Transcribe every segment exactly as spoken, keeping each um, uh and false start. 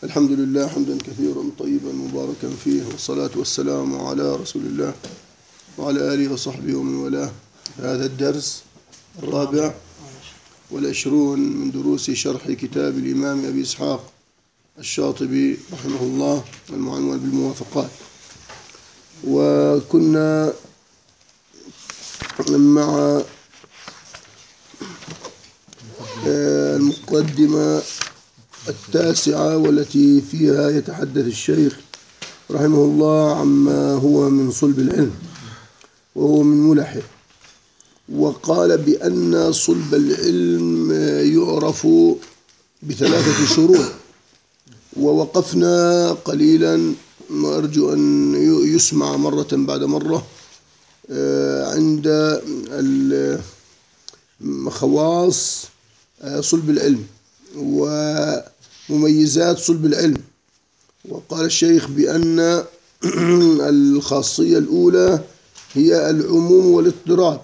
الحمد لله حمدا كثيرا طيبا مباركا فيه، والصلاة والسلام على رسول الله وعلى آله وصحبه ومن والاه. هذا الدرس الرابع والعشرون من دروس شرح كتاب الإمام أبي إسحاق الشاطبي رحمه الله المعنون بالموافقات. وكنا مع المقدمة التاسعة والتي فيها يتحدث الشيخ رحمه الله عما هو من صلب العلم وهو من ملحه، وقال بأن صلب العلم يعرف بثلاثة شروط، ووقفنا قليلا وأرجو أن يسمع مرة بعد مرة عند خواص صلب العلم ومميزات صلب العلم. وقال الشيخ بأن الخاصية الأولى هي العموم والاضطراد،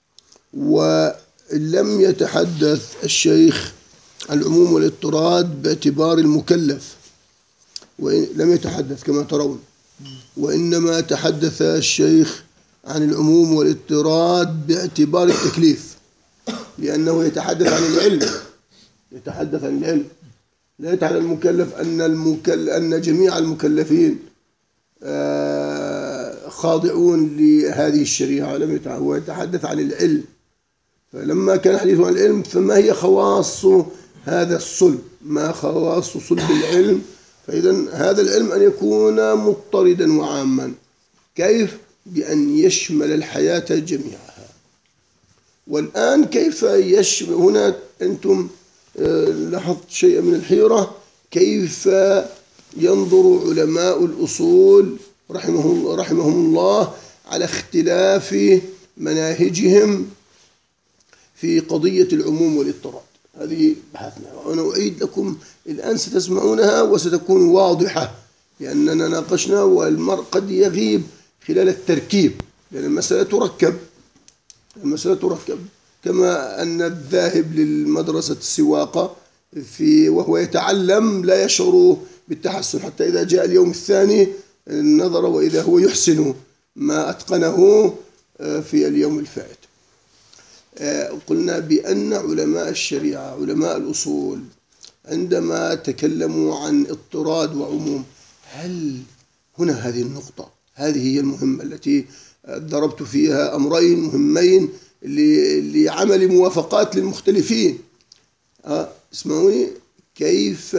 ولم يتحدث الشيخ العموم والاضطراد باعتبار المكلف، ولم يتحدث كما ترون، وإنما تحدث الشيخ عن العموم والاضطراد باعتبار التكليف، لأنه يتحدث عن العلم يتحدث عن العلم لا يتحدث عن المكلف أن المكل أن جميع المكلفين خاضعون لهذه الشريعة، لم يتحدث، هو يتحدث عن العلم. فلما كان حديثه عن العلم فما هي خواص هذا الصلب، ما خواص صلب العلم؟ فإذا هذا العلم أن يكون مضطردا وعاما. كيف؟ بأن يشمل الحياة جميعها. والآن كيف يشمل؟ هنا أنتم لاحظت شيئا من الحيرة، كيف ينظر علماء الأصول رحمهم, رحمهم الله على اختلاف مناهجهم في قضية العموم والاضطراد. هذه بحثنا، وأنا أعيد لكم الآن ستسمعونها وستكون واضحة، لأننا ناقشنا والمرء قد يغيب خلال التركيب، لأن المسألة تركب المسألة تركب كما أن الذاهب للمدرسة السواقة في وهو يتعلم لا يشعر بالتحسن حتى إذا جاء اليوم الثاني نظر وإذا هو يحسن ما أتقنه في اليوم الفائت. قلنا بأن علماء الشريعة علماء الأصول عندما تكلموا عن اضطراد وعموم، هل هنا هذه النقطة هذه هي المهمة التي ضربت فيها أمرين مهمين لعمل موافقات للمختلفين. أه اسمعوني، كيف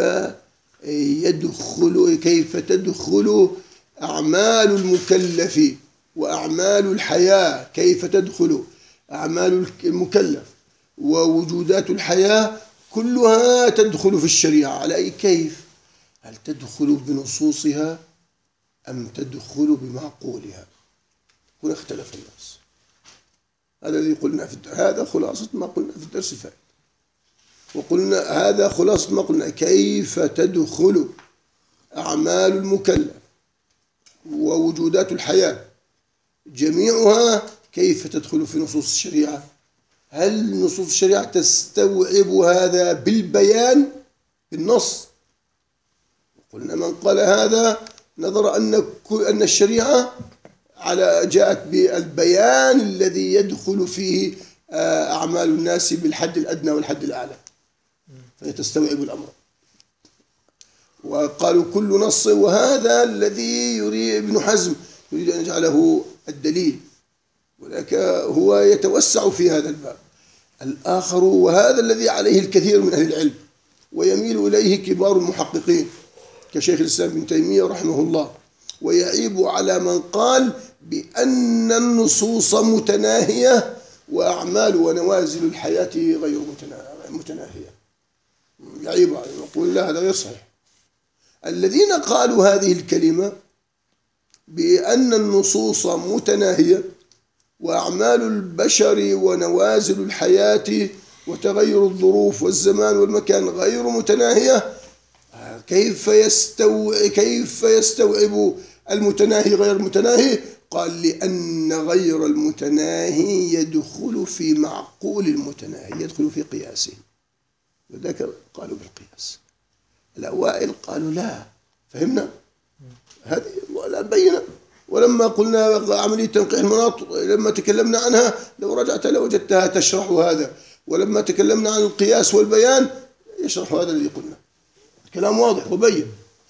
يدخل كيف تدخل أعمال المكلف وأعمال الحياة، كيف تدخل أعمال المكلف ووجودات الحياة كلها تدخل في الشريعة على أي كيف؟ هل تدخل بنصوصها أم تدخل بمعقولها؟ هنا اختلف الناس. هذا الذي قلنا في هذا خلاصة ما قلنا في الدرس الفائت، وقلنا هذا خلاصة ما قلنا كيف تدخل أعمال المكلف ووجودات الحياة جميعها كيف تدخل في نصوص الشريعة؟ هل نصوص الشريعة تستوعب هذا بالبيان بالنص؟ قلنا من قال هذا نظر أن أن الشريعة على جاءت بالبيان الذي يدخل فيه أعمال الناس بالحد الأدنى والحد الأعلى، فيتستوعب الأمر. وقالوا كل نص، وهذا الذي يريد ابن حزم يريد أن يجعله الدليل، ولكن هو يتوسع في هذا الباب. الآخر، وهذا الذي عليه الكثير من أهل العلم ويميل إليه كبار المحققين كشيخ الإسلام ابن تيمية رحمه الله، ويعيب على من قال بأن النصوص متناهية وأعمال ونوازل الحياة غير متناهية. يعيب عليه ويقول لا، هذا غير صحيح. الذين قالوا هذه الكلمة بأن النصوص متناهية وأعمال البشر ونوازل الحياة وتغير الظروف والزمان والمكان غير متناهية، كيف يستوعب كيف يستوعب المتناهي غير المتناهي؟ قال لأن غير المتناهي يدخل في معقول المتناهي، يدخل في قياسه، وذاك قالوا بالقياس. الأوائل قالوا لا. فهمنا؟ هذه لا بينة. ولما قلنا عملية تنقيح المناط لما تكلمنا عنها لو رجعت لوجدتها تشرح هذا، ولما تكلمنا عن القياس والبيان يشرح هذا الذي قلنا. الكلام واضح وبين.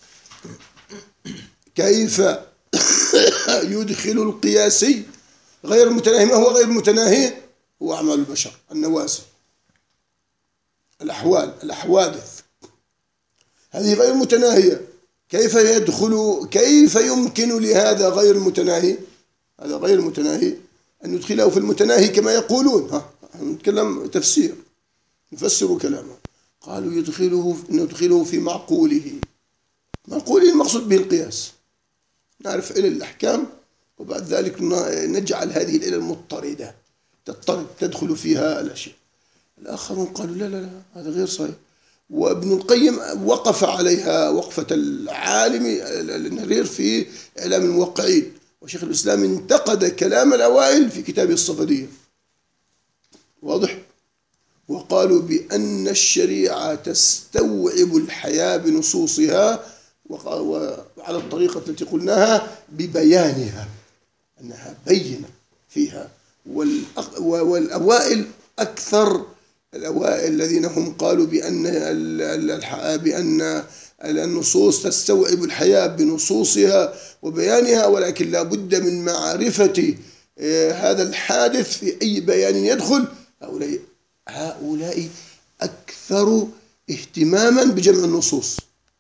كيف يدخل القياسي غير المتناهي؟ ما هو غير المتناهي؟ هو أعمال البشر، النوازل، الأحوال، الأحوادث، هذه غير متناهية. كيف يدخل، كيف يمكن لهذا غير المتناهي، هذا غير المتناهي أن يدخله في المتناهي كما يقولون؟ ها نتكلم تفسير، نفسر كلامه. قالوا يدخله ندخله في معقوله. معقوله المقصود به القياس. نعرف علل الأحكام وبعد ذلك نجعل هذه العلل المضطردة تضطرد تدخل فيها الأشياء. الآخرون قالوا لا لا لا هذا غير صحيح. وابن القيم وقف عليها وقفة العالم النرير في إعلام الموقعين، وشيخ الإسلام انتقد كلام الأوائل في كتابه الصفدية. واضح؟ وقالوا بأن الشريعة تستوعب الحياة بنصوصها وعلى الطريقة التي قلناها ببيانها، أنها بينة فيها. والأوائل أكثر، الأوائل الذين هم قالوا بأن بأن النصوص تستوعب الحياة بنصوصها وبيانها، ولكن لا بد من معرفة هذا الحادث في أي بيان يدخل. هؤلاء هؤلاء أكثر اهتماما بجمع النصوص.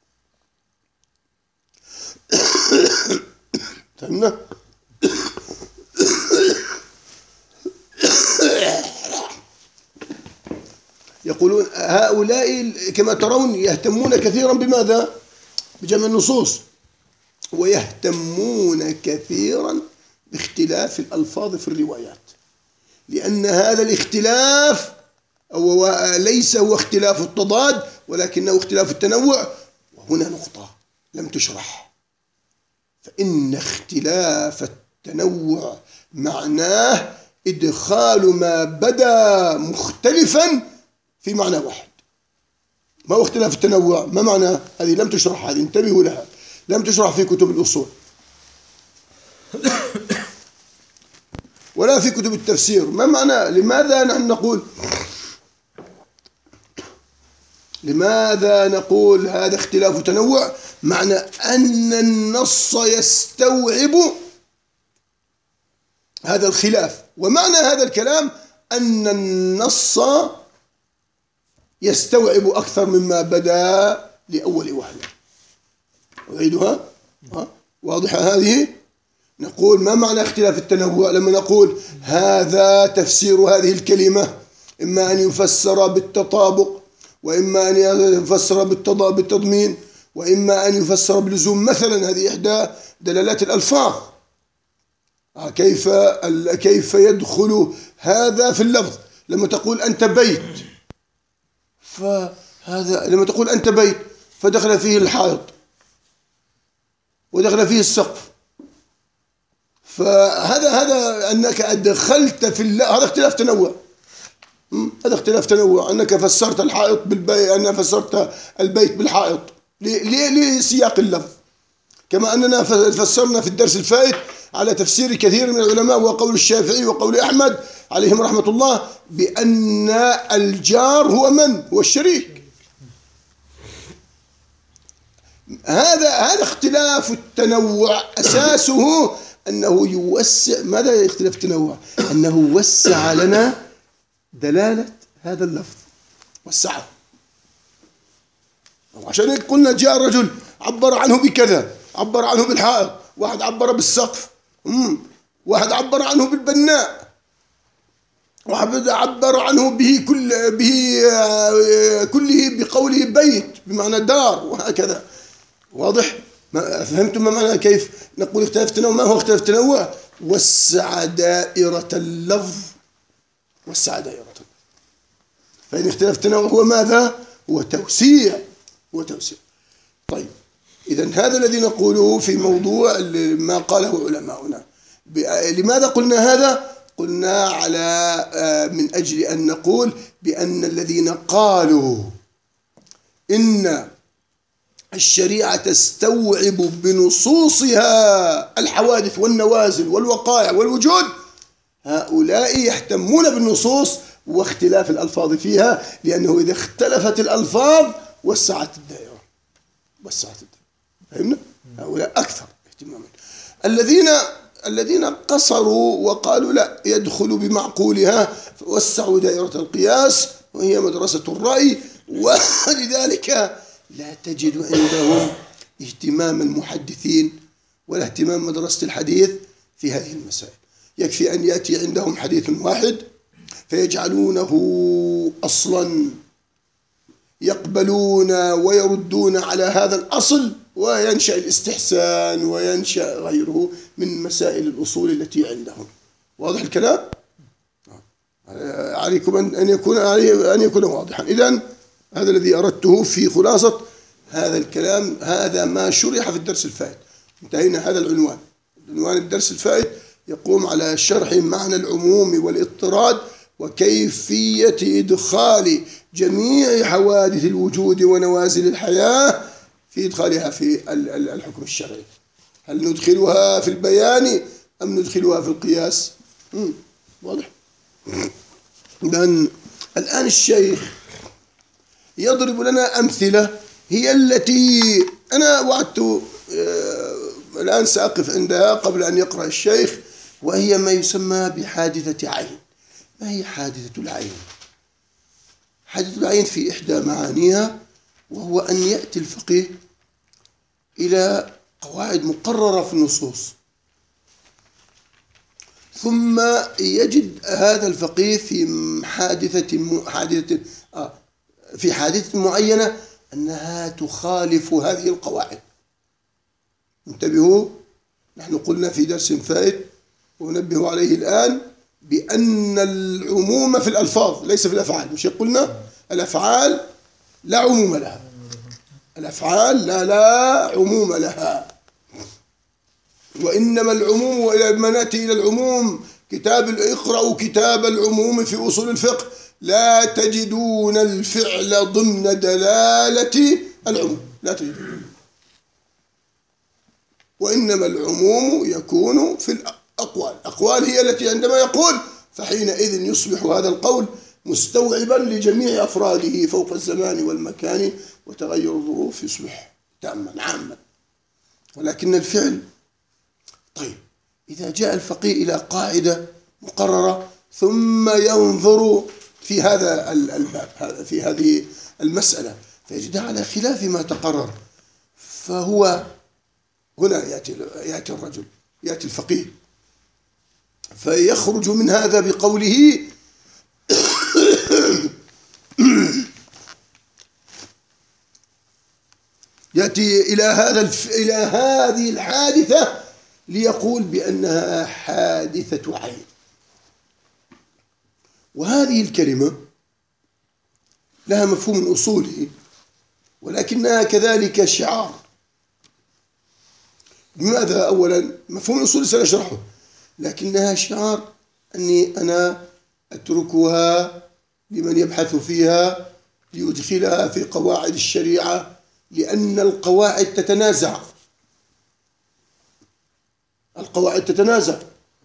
فهمنا؟ يقولون هؤلاء كما ترون يهتمون كثيرا بماذا؟ بجمع النصوص، ويهتمون كثيرا باختلاف الألفاظ في الروايات، لأن هذا الاختلاف ليس هو اختلاف التضاد ولكنه اختلاف التنوع. وهنا نقطة لم تشرح، فإن اختلاف التنوع معناه إدخال ما بدا مختلفا في معنى واحد. ما هو اختلاف التنوع؟ ما معناه؟ هذه لم تشرح، هذه انتبهوا لها، لم تشرح في كتب الأصول ولا في كتب التفسير. ما معنى؟ لماذا نحن نقول لماذا نقول هذا اختلاف تنوع؟ معنى أن النص يستوعب هذا الخلاف. ومعنى هذا الكلام أن النص يستوعب أكثر مما بدا لأول وهلة. أعيدها؟ واضحة هذه؟ نقول ما معنى اختلاف التنوع؟ لما نقول هذا تفسير هذه الكلمة إما أن يفسر بالتطابق، وإما أن يفسر بالتضمين، وإما أن يفسر باللزوم مثلا. هذه إحدى دلالات الألفاظ. كيف كيف يدخل هذا في اللفظ؟ لما تقول أنت بيت، فهذا لما تقول أنت بيت فدخل فيه الحائط ودخل فيه السقف، فهذا هذا أنك أدخلت في الله، هذا اختلاف تنوع. هذا اختلاف تنوع أنك فسرت الحائط بالبيت، أنك فسرت البيت بالحائط لسياق اللفظ. كما أننا فسرنا في الدرس الفائت على تفسير كثير من العلماء وقول الشافعي وقول أحمد عليهم رحمة الله بأن الجار هو من؟ هو الشريك. هذا هذا اختلاف التنوع أساسه أنه يوسع. ماذا اختلاف التنوع؟ أنه وسع لنا دلالة هذا اللفظ، وسعه. عشان قلنا جاء رجل عبر عنه بكذا، عبر عنه بالحائط، واحد عبر بالسقف، واحد عبر عنه بالبناء، واحد عبر عنه به كل به كله بقوله بيت بمعنى دار، وهكذا. واضح؟ فهمتم ما معنى كيف نقول اختلاف التنوع؟ ما هو اختلاف التنوع؟ وسع دائرة اللفظ، وسع دائرة اللفظ. فإن اختلاف التنوع هو ماذا؟ هو توسيع، هو توسيع. طيب، إذن هذا الذي نقوله في موضوع ما قاله علماؤنا. لماذا قلنا هذا؟ قلنا على من أجل أن نقول بأن الذين قالوا إن الشريعة تستوعب بنصوصها الحوادث والنوازل والوقائع والوجود، هؤلاء يهتمون بالنصوص واختلاف الألفاظ فيها، لأنه إذا اختلفت الألفاظ وسعت الدائرة وسعت الدائرة. فهمنا؟ هؤلاء أكثر اهتماما. الذين الذين قصروا وقالوا لا يدخل بمعقولها فوسعوا دائرة القياس، وهي مدرسة الرأي، ولذلك لا تجد عندهم اهتمام المحدثين ولا اهتمام مدرسة الحديث في هذه المسائل. يكفي أن يأتي عندهم حديث واحد فيجعلونه أصلا، يقبلون ويردون على هذا الأصل، وينشأ الاستحسان وينشأ غيره من مسائل الأصول التي عندهم. واضح الكلام؟ عليكم أن يكون أن يكون واضحا. إذن هذا الذي أردته في خلاصة هذا الكلام، هذا ما شرح في الدرس الفائت. انتهينا هذا العنوان. عنوان الدرس الفائت يقوم على شرح معنى العموم والاضطراد وكيفية إدخال جميع حوادث الوجود ونوازل الحياة في إدخالها في الحكم الشرعي. هل ندخلها في البيان أم ندخلها في القياس؟ واضح؟ لأن الآن الشيخ يضرب لنا أمثلة هي التي أنا وعدت الآن سأقف عندها قبل أن يقرأ الشيخ، وهي ما يسمى بحادثة عين. ما هي حادثة العين؟ حادثة العين في إحدى معانيها، وهو أن يأتي الفقيه إلى قواعد مقررة في النصوص، ثم يجد هذا الفقيه في حادثة حادثة آه في حادثة معينة أنها تخالف هذه القواعد. انتبهوا، نحن قلنا في درس فائت ونبه عليه الآن بأن العموم في الألفاظ ليس في الأفعال. مش قلنا الأفعال لا عموم لها، الأفعال لا لا عموم لها، وإنما العموم، ولما نأتي إلى العموم كتاب اقرأوا كتاب العموم في أصول الفقه لا تجدون الفعل ضمن دلالة العموم، لا تجدون، وإنما العموم يكون في الأقوال. الأقوال هي التي عندما يقول فحينئذ يصبح هذا القول مستوعبا لجميع أفراده فوق الزمان والمكان وتغير الظروف، يصبح تاما عاما. ولكن الفعل، طيب إذا جاء الفقيه إلى قاعدة مقررة ثم ينظر في هذا الباب في هذه المسألة فيجدها على خلاف ما تقرر، فهو هنا يأتي يأتي الرجل يأتي الفقيه فيخرج من هذا بقوله يأتي إلى هذا الف... إلى هذه الحادثة ليقول بأنها حادثة عين. وهذه الكلمة لها مفهوم أصولي، ولكنها كذلك شعار. لماذا؟ أولا مفهوم الأصول سنشرحه، لكنها شعار أني أنا أتركها لمن يبحث فيها ليدخلها في قواعد الشريعة، لأن القواعد تتنازع. القواعد تتنازع.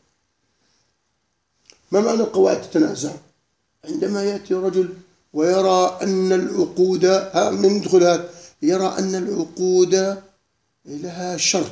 ما معنى القواعد تتنازع؟ عندما يأتي رجل ويرى أن العقود، ها من ندخل هذا، يرى أن العقود لها شرط،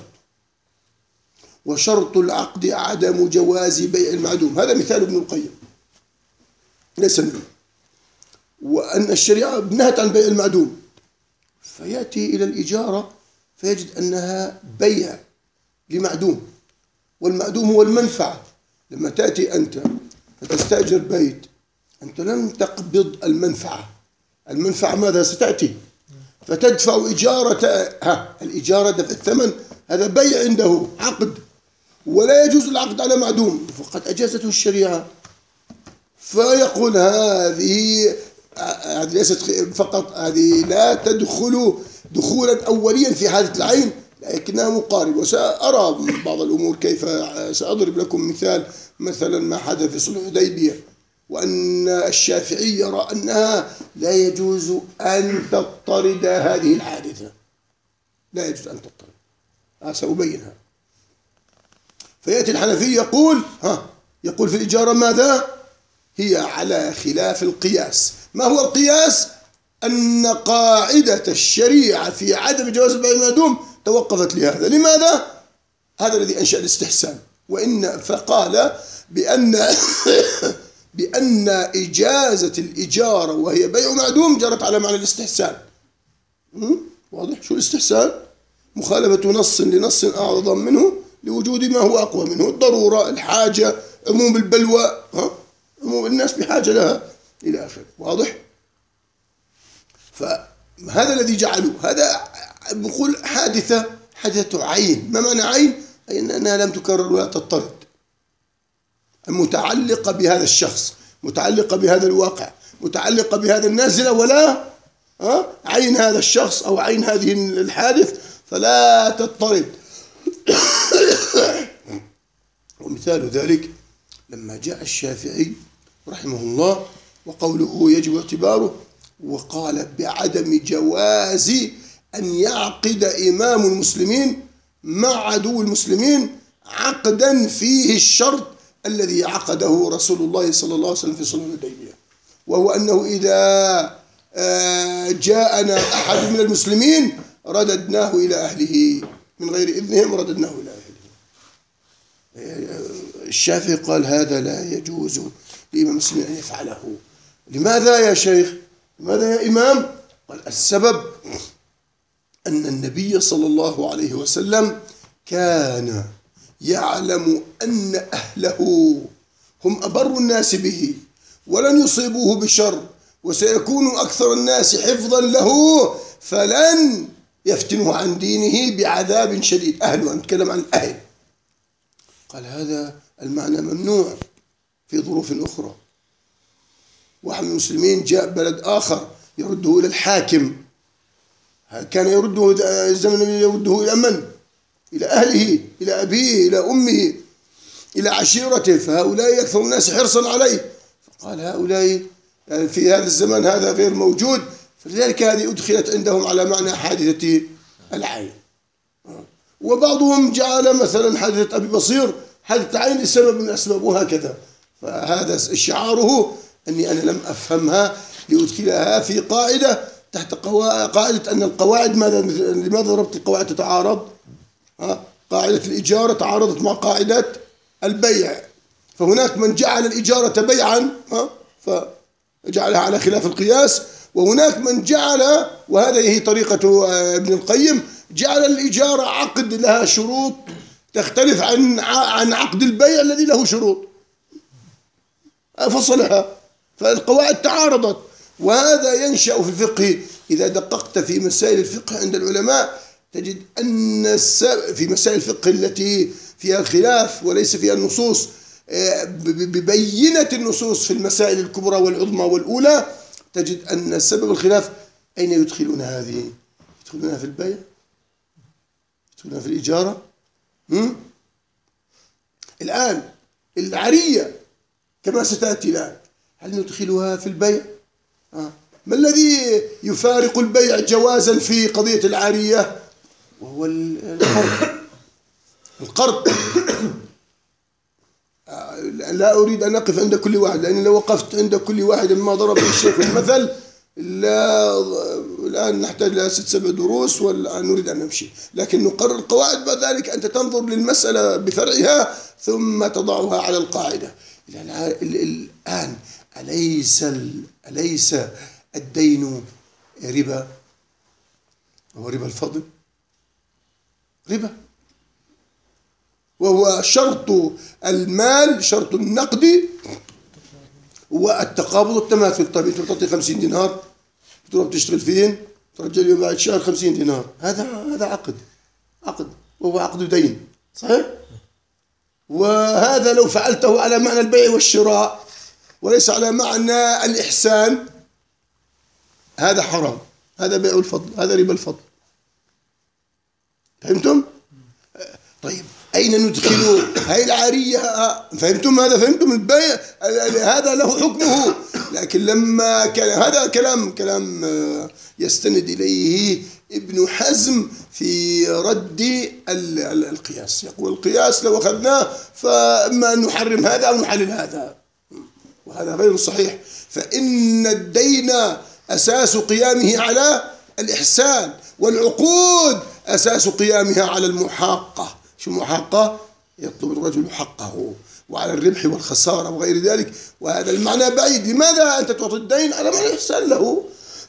وشرط العقد عدم جواز بيع المعدوم. هذا مثال ابن القيم ليس منه. وأن الشريعة نهت عن بيع المعدوم، فيأتي إلى الإجارة فيجد أنها بيع لمعدوم، والمعدوم هو المنفعة. لما تأتي أنت فتستأجر بيت، أنت لم تقبض المنفعة. المنفعة ماذا ستأتي؟ فتدفع إجارة، ها الإجارة دفع الثمن، هذا بيع عنده عقد، ولا يجوز العقد على معدوم فقد أجازته الشريعة. فيقول هذه هذه ليست فقط، هذه لا تدخل دخولا أوليا في حادثة العين، لكنها مقاربة. وسأرى بعض الأمور كيف، سأضرب لكم مثال، مثلا ما حدث في صلح الحديبية، وأن الشافعي يرى أنها لا يجوز أن تضطرد هذه الحادثة. لا يجوز أن تضطرب. سأبينها. فيأتي الحنفي يقول ها يقول في الإجارة ماذا؟ هي على خلاف القياس. ما هو القياس؟ أن قاعدة الشريعة في عدم جواز البيع المعدوم توقفت لهذا. لماذا؟ هذا الذي أنشأ الاستحسان. وإن فقال بأن بأن إجازة الإجارة وهي بيع معدوم جرت على معنى الاستحسان. واضح؟ شو الاستحسان؟ مخالفة نص لنص أعظم منه لوجود ما هو أقوى منه، الضرورة، الحاجة، عموم البلوى، ها؟ عموم الناس بحاجة لها إلى آخره. واضح؟ فهذا الذي جعلوه هذا بقول حادثة حادثة عين. ما معنى عين؟ أي أنها لم تكرر ولا تضطرد، متعلقة بهذا الشخص، متعلقة بهذا الواقع، متعلقة بهذا النازلة، ولا ها عين هذا الشخص أو عين هذه الحادث فلا تضطرد. ومثال ذلك لما جاء الشافعي رحمه الله وقوله يجب اعتباره، وقال بعدم جواز أن يعقد إمام المسلمين مع عدو المسلمين عقدا فيه الشرط الذي عقده رسول الله صلى الله عليه وسلم في صلح الحديبية، وهو أنه إذا جاءنا أحد من المسلمين رددناه إلى أهله من غير إذنهم، رددناه إلى أهله. الشافعي قال هذا لا يجوز لإمام المسلمين أن يفعله. لماذا يا شيخ؟ لماذا يا إمام؟ قال السبب أن النبي صلى الله عليه وسلم كان يعلم أن أهله هم أبر الناس به ولن يصيبوه بشر، وسيكون أكثر الناس حفظا له، فلن يفتنه عن دينه بعذاب شديد. أهله، نتكلم عن الأهل. قال هذا المعنى ممنوع في ظروف أخرى. واحد من المسلمين جاء بلد آخر يرده إلى الحاكم، كان يرده الزمن يرده إلى من؟ إلى أهله، إلى أبيه، إلى أمه، إلى عشيرته، فهؤلاء أكثر الناس حرصا عليه. فقال هؤلاء يعني في هذا الزمن هذا غير موجود، فلذلك هذه أدخلت عندهم على معنى حادثة العين. وبعضهم جعل مثلا حادثة أبي بصير حادثة عين لسبب من الأسباب، وهكذا. فهذا شعاره أني أنا لم أفهمها لأدخلها في قاعدة تحت قاعدة أن القواعد ماذا لماذا ضربت القواعد تتعارض؟ ها؟ قاعدة الإجارة تعارضت مع قاعدة البيع، فهناك من جعل الإجارة بيعا ها؟ فجعلها على خلاف القياس، وهناك من جعل، وهذه هي طريقة ابن القيم، جعل الإجارة عقد لها شروط تختلف عن عن عقد البيع الذي له شروط، فصلها، فالقواعد تعارضت. وهذا ينشأ في الفقه. إذا دققت في مسائل الفقه عند العلماء تجد أن في مسائل الفقه التي فيها الخلاف وليس فيها النصوص ببينة النصوص في المسائل الكبرى والعظمى والأولى، تجد أن سبب الخلاف أين يدخلون هذه؟ يدخلونها في البيع؟ يدخلونها في الإجارة؟ هم؟ الآن العرية كما ستأتي الآن هل ندخلها في البيع؟ آه. ما الذي يفارق البيع جوازا في قضية العارية؟ وهو القرض. القرض لا أريد أن أقف عند كل واحد، لأن لو وقفت عند كل واحد ما ضرب الشيخ المثل لا الآن نحتاج إلى ست سبع دروس والآن نريد أن نمشي. لكن نقرر القواعد، بعد ذلك أنت تنظر للمسألة بفرعها ثم تضعها على القاعدة. الآن أليس أليس الدين ربا؟ هو ربا الفضل ربا، وهو شرط المال، شرط النقد والتقابض والتماثل. طيب انت بتعطي خمسين دينار تروح تشتغل فين؟ ترجع اليوم بعد شهر خمسين دينار، هذا هذا عقد عقد وهو عقد دين، صحيح؟ وهذا لو فعلته على معنى البيع والشراء وليس على معنى الإحسان هذا حرام، هذا بيع الفضل، هذا ربا الفضل. فهمتم؟ طيب أين ندخل هاي العارية؟ فهمتم هذا؟ فهمتم البيع هذا له حكمه، لكن لما كان هذا كلام كلام يستند إليه ابن حزم في رد القياس، يقول القياس لو أخذناه فإما أن نحرم هذا أو نحلل هذا، وهذا غير صحيح. فإن الدين أساس قيامه على الإحسان، والعقود أساس قيامها على المحاقة. شو المحاقة؟ يطلب الرجل حقه، وعلى الربح والخسارة وغير ذلك، وهذا المعنى بعيد. لماذا أنت تعطي الدين على معنى الإحسان له؟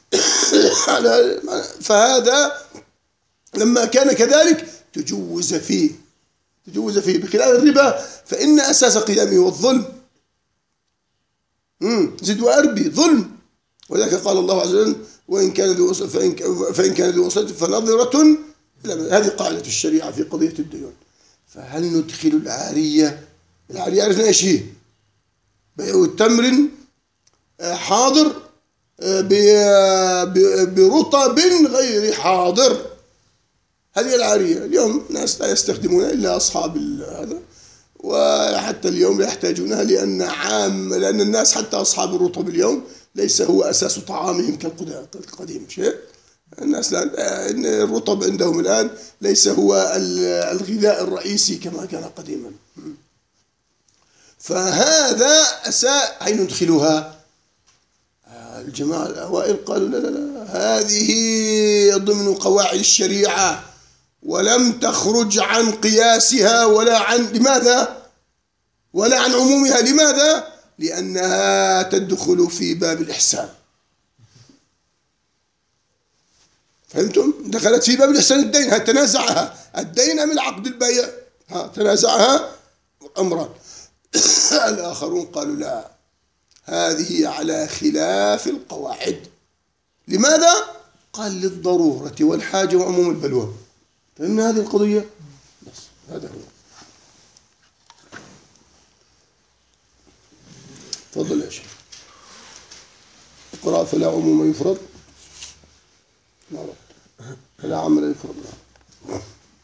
فهذا لما كان كذلك تجوز فيه تجوز فيه بخلاف الربا، فإن أساس قيامه هو الظلم. زد وأربي ظلم، ولذلك قال الله عز وجل وإن كان ذو فإن, فإن كان ذو عسرة فنظرة. هذه قاعدة الشريعة في قضية الديون. فهل ندخل العارية؟ العارية عرفنا إيش هي؟ بيع تمر حاضر برطب غير حاضر، هذه العارية. اليوم ناس لا يستخدمونها إلا أصحاب هذا، وحتى اليوم لا يحتاجونها، لأن عام لأن الناس حتى أصحاب الرطب اليوم ليس هو أساس طعامهم كالقديم شيء. الناس الآن الرطب عندهم الآن ليس هو الغذاء الرئيسي كما كان قديما. فهذا أساء. أين ندخلها؟ الجماعة الأوائل قالوا لا لا لا، هذه ضمن قواعد الشريعة ولم تخرج عن قياسها ولا عن لماذا؟ ولا عن عمومها. لماذا؟ لأنها تدخل في باب الإحسان. فهمتم؟ دخلت في باب الإحسان. الدين ها تنازعها الدين أم العقد البيع؟ ها تنازعها أمران. الآخرون قالوا لا، هذه على خلاف القواعد. لماذا؟ قال للضرورة والحاجة وعموم البلوى. فهمنا هذه القضية؟ بس هذا هو. تفضل يا شيخ. اقرأ. فلا عموم يفرض لا فلا عمل يفرض لا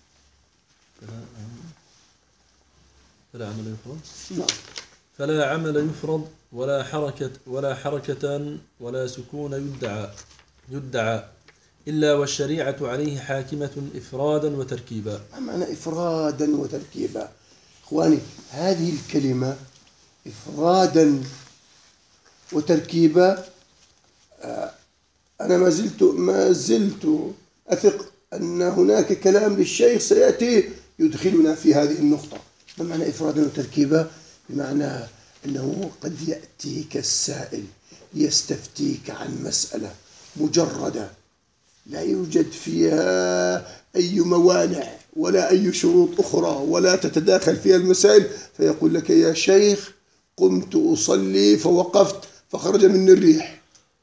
فلا عمل يفرض نعم. فلا عمل يفرض ولا حركة ولا حركة ولا سكون يدعى يدعى إلا والشريعة عليه حاكمة إفرادا وتركيبا. معنى إفرادا وتركيبا إخواني، هذه الكلمة إفرادا وتركيبا أنا ما زلت ما زلت أثق أن هناك كلام للشيخ سيأتي يدخلنا في هذه النقطة. ما معنى إفرادا وتركيبا؟ بمعنى أنه قد يأتيك السائل يستفتيك عن مسألة مجردة لا يوجد فيها أي موانع ولا أي شروط أخرى ولا تتداخل فيها المسائل، فيقول لك يا شيخ قمت أصلي فوقفت فخرج مني الريح.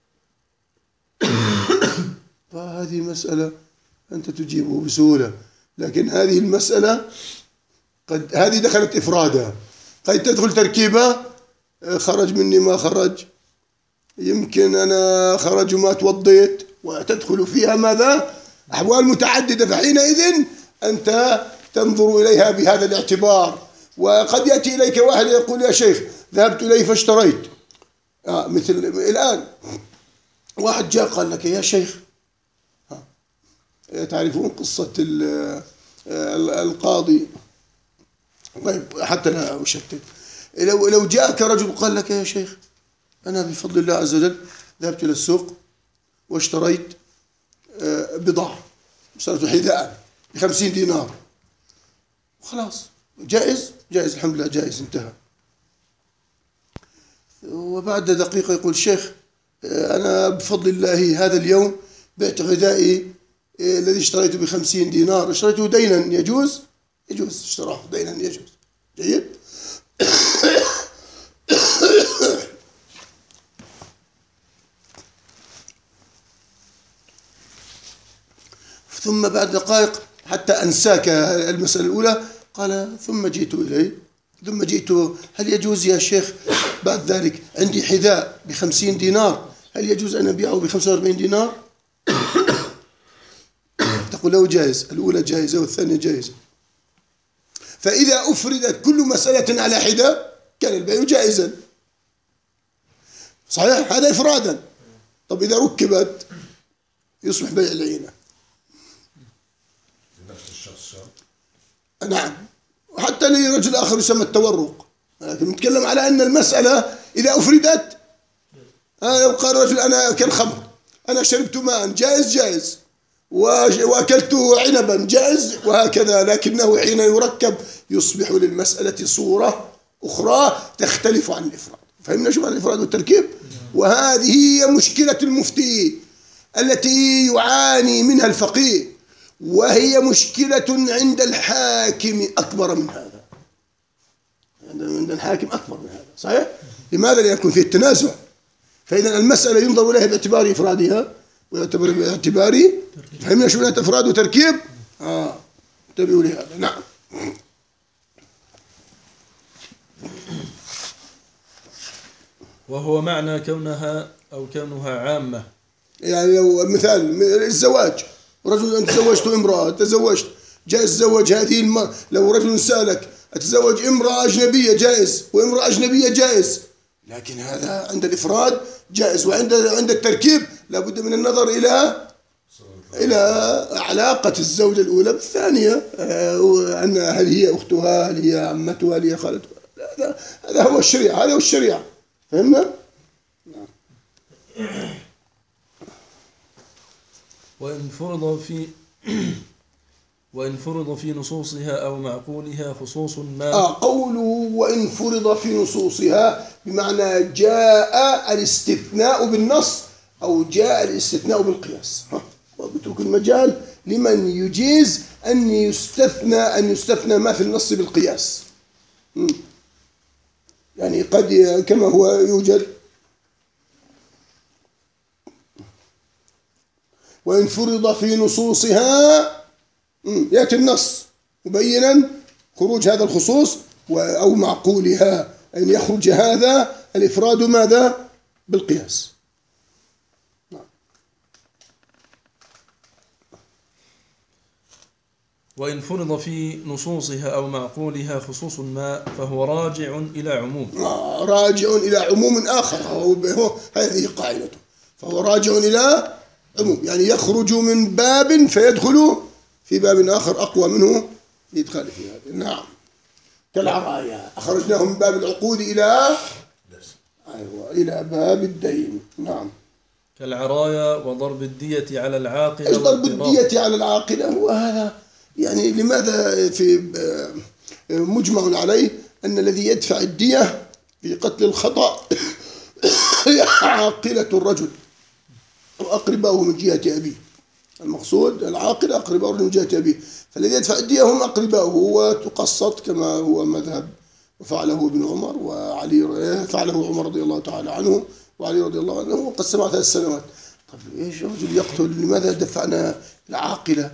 فهذه مسألة أنت تجيبه بسهولة، لكن هذه المسألة قد هذه دخلت إفرادها، قد تدخل تركيبة خرج مني ما خرج، يمكن أنا خرج وما توضيت، وتدخل فيها ماذا؟ أحوال متعددة. فحينئذ أنت تنظر إليها بهذا الاعتبار. وقد يأتي إليك واحد يقول يا شيخ ذهبت إليه فاشتريت. آه مثل الآن واحد جاء قال لك يا شيخ تعرفون قصة القاضي، طيب حتى لا أشتت، لو لو جاءك رجل قال لك يا شيخ أنا بفضل الله عز وجل ذهبت إلى السوق واشتريت بضاعة، اشتريت حذاء بخمسين دينار، خلاص جائز جائز الحمد لله جائز انتهى. وبعد دقيقة يقول شيخ أنا بفضل الله هذا اليوم بعت غذائي الذي اشتريته بخمسين دينار اشتريته دينا، يجوز؟ يجوز، اشتراه دينا يجوز. جيد. ثم بعد دقائق حتى أنساك المسألة الأولى قال ثم جئت إليه ثم جئت هل يجوز يا شيخ بعد ذلك عندي حذاء بخمسين دينار هل يجوز أن أبيعه بخمسة وأربعين دينار؟ تقول له جائز، الأولى جائزة والثانية جائزة. فإذا أفردت كل مسألة على حدة كان البيع جائزا، صحيح؟ هذا إفرادا. طب إذا ركبت يصبح بيع العينة. الشخص. نعم، وحتى لرجل آخر يسمى التورق، لكن نتكلم على أن المسألة إذا أفردت. لو قال رجل أنا كالخمر، أنا شربت ماء جائز جائز، وأكلت عنبا جائز، وهكذا، لكنه حين يركب يصبح للمسألة صورة أخرى تختلف عن الإفراد. فهمنا شو عن الإفراد والتركيب؟ وهذه هي مشكلة المفتي التي يعاني منها الفقيه، وهي مشكلة عند الحاكم أكبر من هذا. عند الحاكم أكبر من هذا، صحيح؟ لماذا؟ لأن يكون فيه التنازع. فإذا المسألة ينظر إليها باعتبار إفرادها ويعتبر باعتبار، فهمنا شو معنى إفراد وتركيب؟ آه انتبهوا لهذا. نعم. وهو معنى كونها أو كونها عامة. يعني لو مثال الزواج، رجل أنت تزوجت امرأة، تزوجت جائز تزوج هذه المرأة. لو رجل سألك أتزوج امرأة أجنبية جائز، وامرأة أجنبية جائز، لكن هذا عند الإفراد جائز، وعند عند التركيب لابد من النظر إلى إلى علاقة الزوجة الأولى بالثانية، أن هل هي أختها، هل هي عمتها، هل هي خالتها. هذا هذا هو الشريعة، هذا هو الشريعة. فهمنا؟ وإن فرض في وإن فرض في نصوصها أو معقولها خصوص ما. آه قوله وإن فرض في نصوصها بمعنى جاء الاستثناء بالنص أو جاء الاستثناء بالقياس. وبترك المجال لمن يجيز أن يستثنى أن يستثنى ما في النص بالقياس. يعني قد كما هو يوجد وإن فرض في نصوصها، يأتي النص مبينا خروج هذا الخصوص أو معقولها، أن يخرج هذا الإفراد ماذا؟ بالقياس. وإن فرض في نصوصها أو معقولها خصوص ما فهو راجع إلى عموم. آه راجع إلى عموم آخر، هو هذه قاعدته، فهو راجع إلى عموم، يعني يخرج من باب فيدخل في باب آخر أقوى منه يدخل في هذا. نعم، كالعرايا أخرجناه من باب العقود إلى أيوة إلى باب الدين. نعم، كالعرايا وضرب الدية على العاقل. إيش ضرب الدية على العاقل؟ هو هذا يعني لماذا في مجمع عليه أن الذي يدفع الدية في قتل الخطأ هي عاقلة الرجل وأقربائه من جهة أبيه. المقصود العاقل أقربائه من جهة أبيه، فالذي يدفع الدية هم أقربائه، وتقسط كما هو مذهب وفعله ابن عمر وعلي، فعله عمر رضي الله تعالى عنه وعلي رضي الله عنه، وقسمها ثلاث سنوات. طب إيش رجل يقتل، لماذا دفعنا العاقلة؟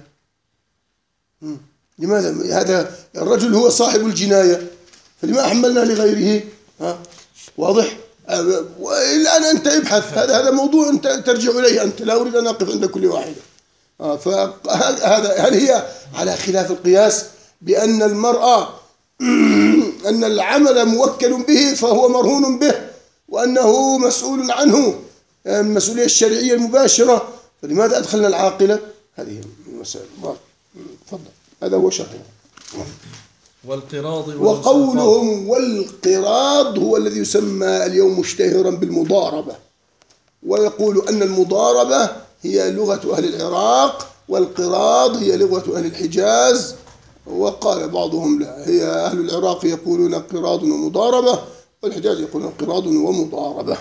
لماذا؟ هذا الرجل هو صاحب الجناية، فلما أحملنا لغيره؟ ها واضح؟ الآن أنت ابحث، هذا هذا موضوع أنت ترجع إليه أنت، لا أريد أن أقف عند كل واحدة. فهذا هل هي على خلاف القياس بأن المرأة أن العمل موكل به فهو مرهون به وأنه مسؤول عنه المسؤولية الشرعية المباشرة، فلماذا أدخلنا العاقلة؟ هذه المسألة. تفضل، هذا هو شرح. والقراض وقولهم والقراض هو الذي يسمى اليوم مشتهرا بالمضاربة، ويقول أن المضاربة هي لغة أهل العراق والقراض هي لغة أهل الحجاز، وقال بعضهم لا، هي أهل العراق يقولون قراض ومضاربة، والحجاز يقولون قراض ومضاربة.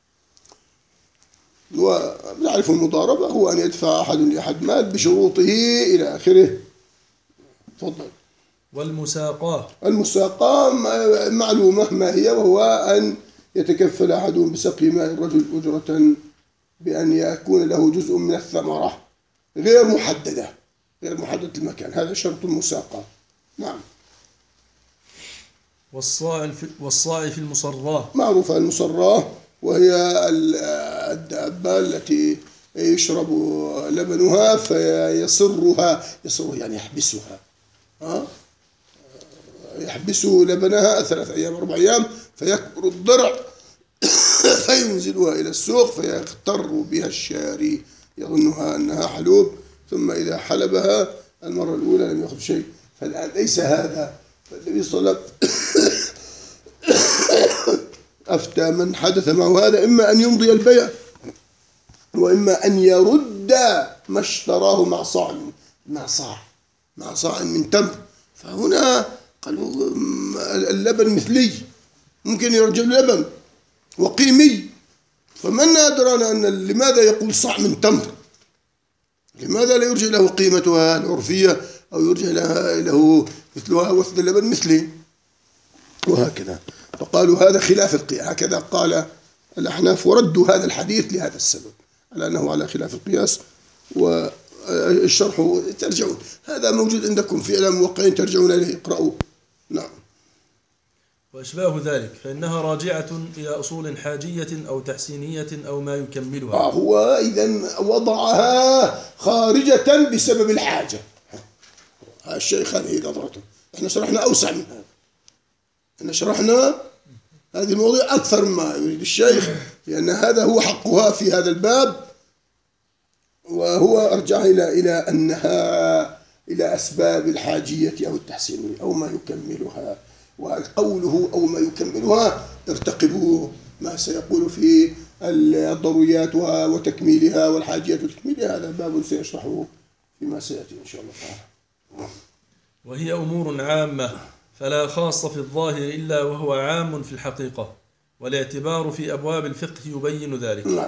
ونعرف المضاربة هو أن يدفع أحد لأحد مال بشروطه إلى آخره. تفضل. والمساقاة المساقاة معلومة ما هي، وهو أن يتكفل أحدهم بسقي ماء الرجل أجرة بأن يكون له جزء من الثمرة غير محددة، غير محددة المكان، هذا شرط المساقاة. نعم. والصاع في والصاع في المصراه، معروفة المصراه، وهي الدابة التي يشرب لبنها فيصرها، يصرها يعني يحبسها، ها يحبس لبنها ثلاث أيام أربع أيام فيكبر الضرع فينزلها إلى السوق فيغتر بها الشاري يظنها أنها حلوب، ثم إذا حلبها المرة الأولى لم يأخذ شيء، فالآن ليس هذا. فالنبي صلى الله عليه وسلم أفتى من حدث معه هذا إما أن يمضي البيع وإما أن يرد ما اشتراه مع صاع مع صاع مع صاع من تمر. فهنا قالوا اللبن مثلي، ممكن يرجع اللبن وقيمي، فمن أدرانا أن لماذا يقول صاع من تمر؟ لماذا لا يرجع له قيمتها العرفية أو يرجع لها له مثلها وفد اللبن مثلي؟ وهكذا. فقالوا هذا خلاف القياس، هكذا قال الأحناف، وردوا هذا الحديث لهذا السبب، على أنه على خلاف القياس. والشرح ترجعون، هذا موجود عندكم في إعلام الموقعين، ترجعون إليه اقرأوه. نعم. وأشباه ذلك فإنها راجعة إلى أصول حاجية أو تحسينية أو ما يكملها. آه هو إذن وضعها خارجة بسبب الحاجة. الشيخ هذه نظرته، احنا شرحنا أوسع من هذا، احنا شرحنا هذه المواضيع أكثر مما يريد الشيخ، لأن هذا هو حقها في هذا الباب، وهو أرجع إلى إلى أنها إلى أسباب الحاجية أو التحسينية أو ما يكملها. وقوله أو ما يكملها ارتقبوا ما سيقول في الضروريات وتكميلها والحاجيات وتكميلها، هذا باب سيشرحه فيما سيأتي إن شاء الله تعالى. وهي أمور عامة فلا خاص في الظاهر إلا وهو عام في الحقيقة، والاعتبار في أبواب الفقه يبين ذلك. نعم.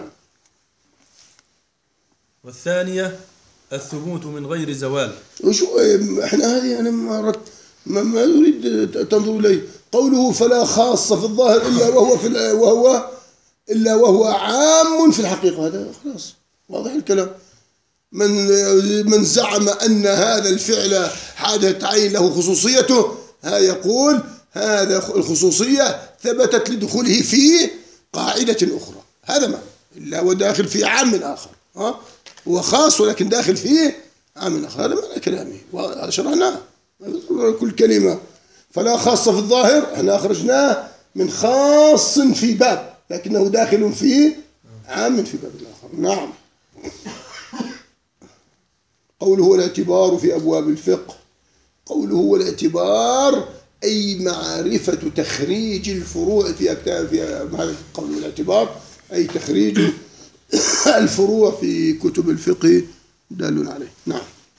والثانية الثبوت من غير زوال. وشو احنا هذه أنا ما أردت ما, ما أريد تنظروا إليه. قوله فلا خاص في الظاهر إلا وهو في وهو إلا وهو عام في الحقيقة، هذا خلاص واضح الكلام. من من زعم أن هذا الفعل حادث عين له خصوصيته، ها يقول هذا الخصوصية ثبتت لدخوله في قاعدة أخرى، هذا ما إلا وداخل في عام آخر، ها هو خاص ولكن داخل فيه عام آخر، هذا معنى كلامي وهذا شرحناه كل كلمة. فلا خاص في الظاهر احنا أخرجناه من خاص في باب لكنه داخل في عام في باب آخر. نعم. قوله والاعتبار في أبواب الفقه، قوله والاعتبار أي معرفة تخريج الفروع في أكتاب في هذا قول الاعتبار أي تخريج الفروع في كتب الفقه دال عليه. نعم.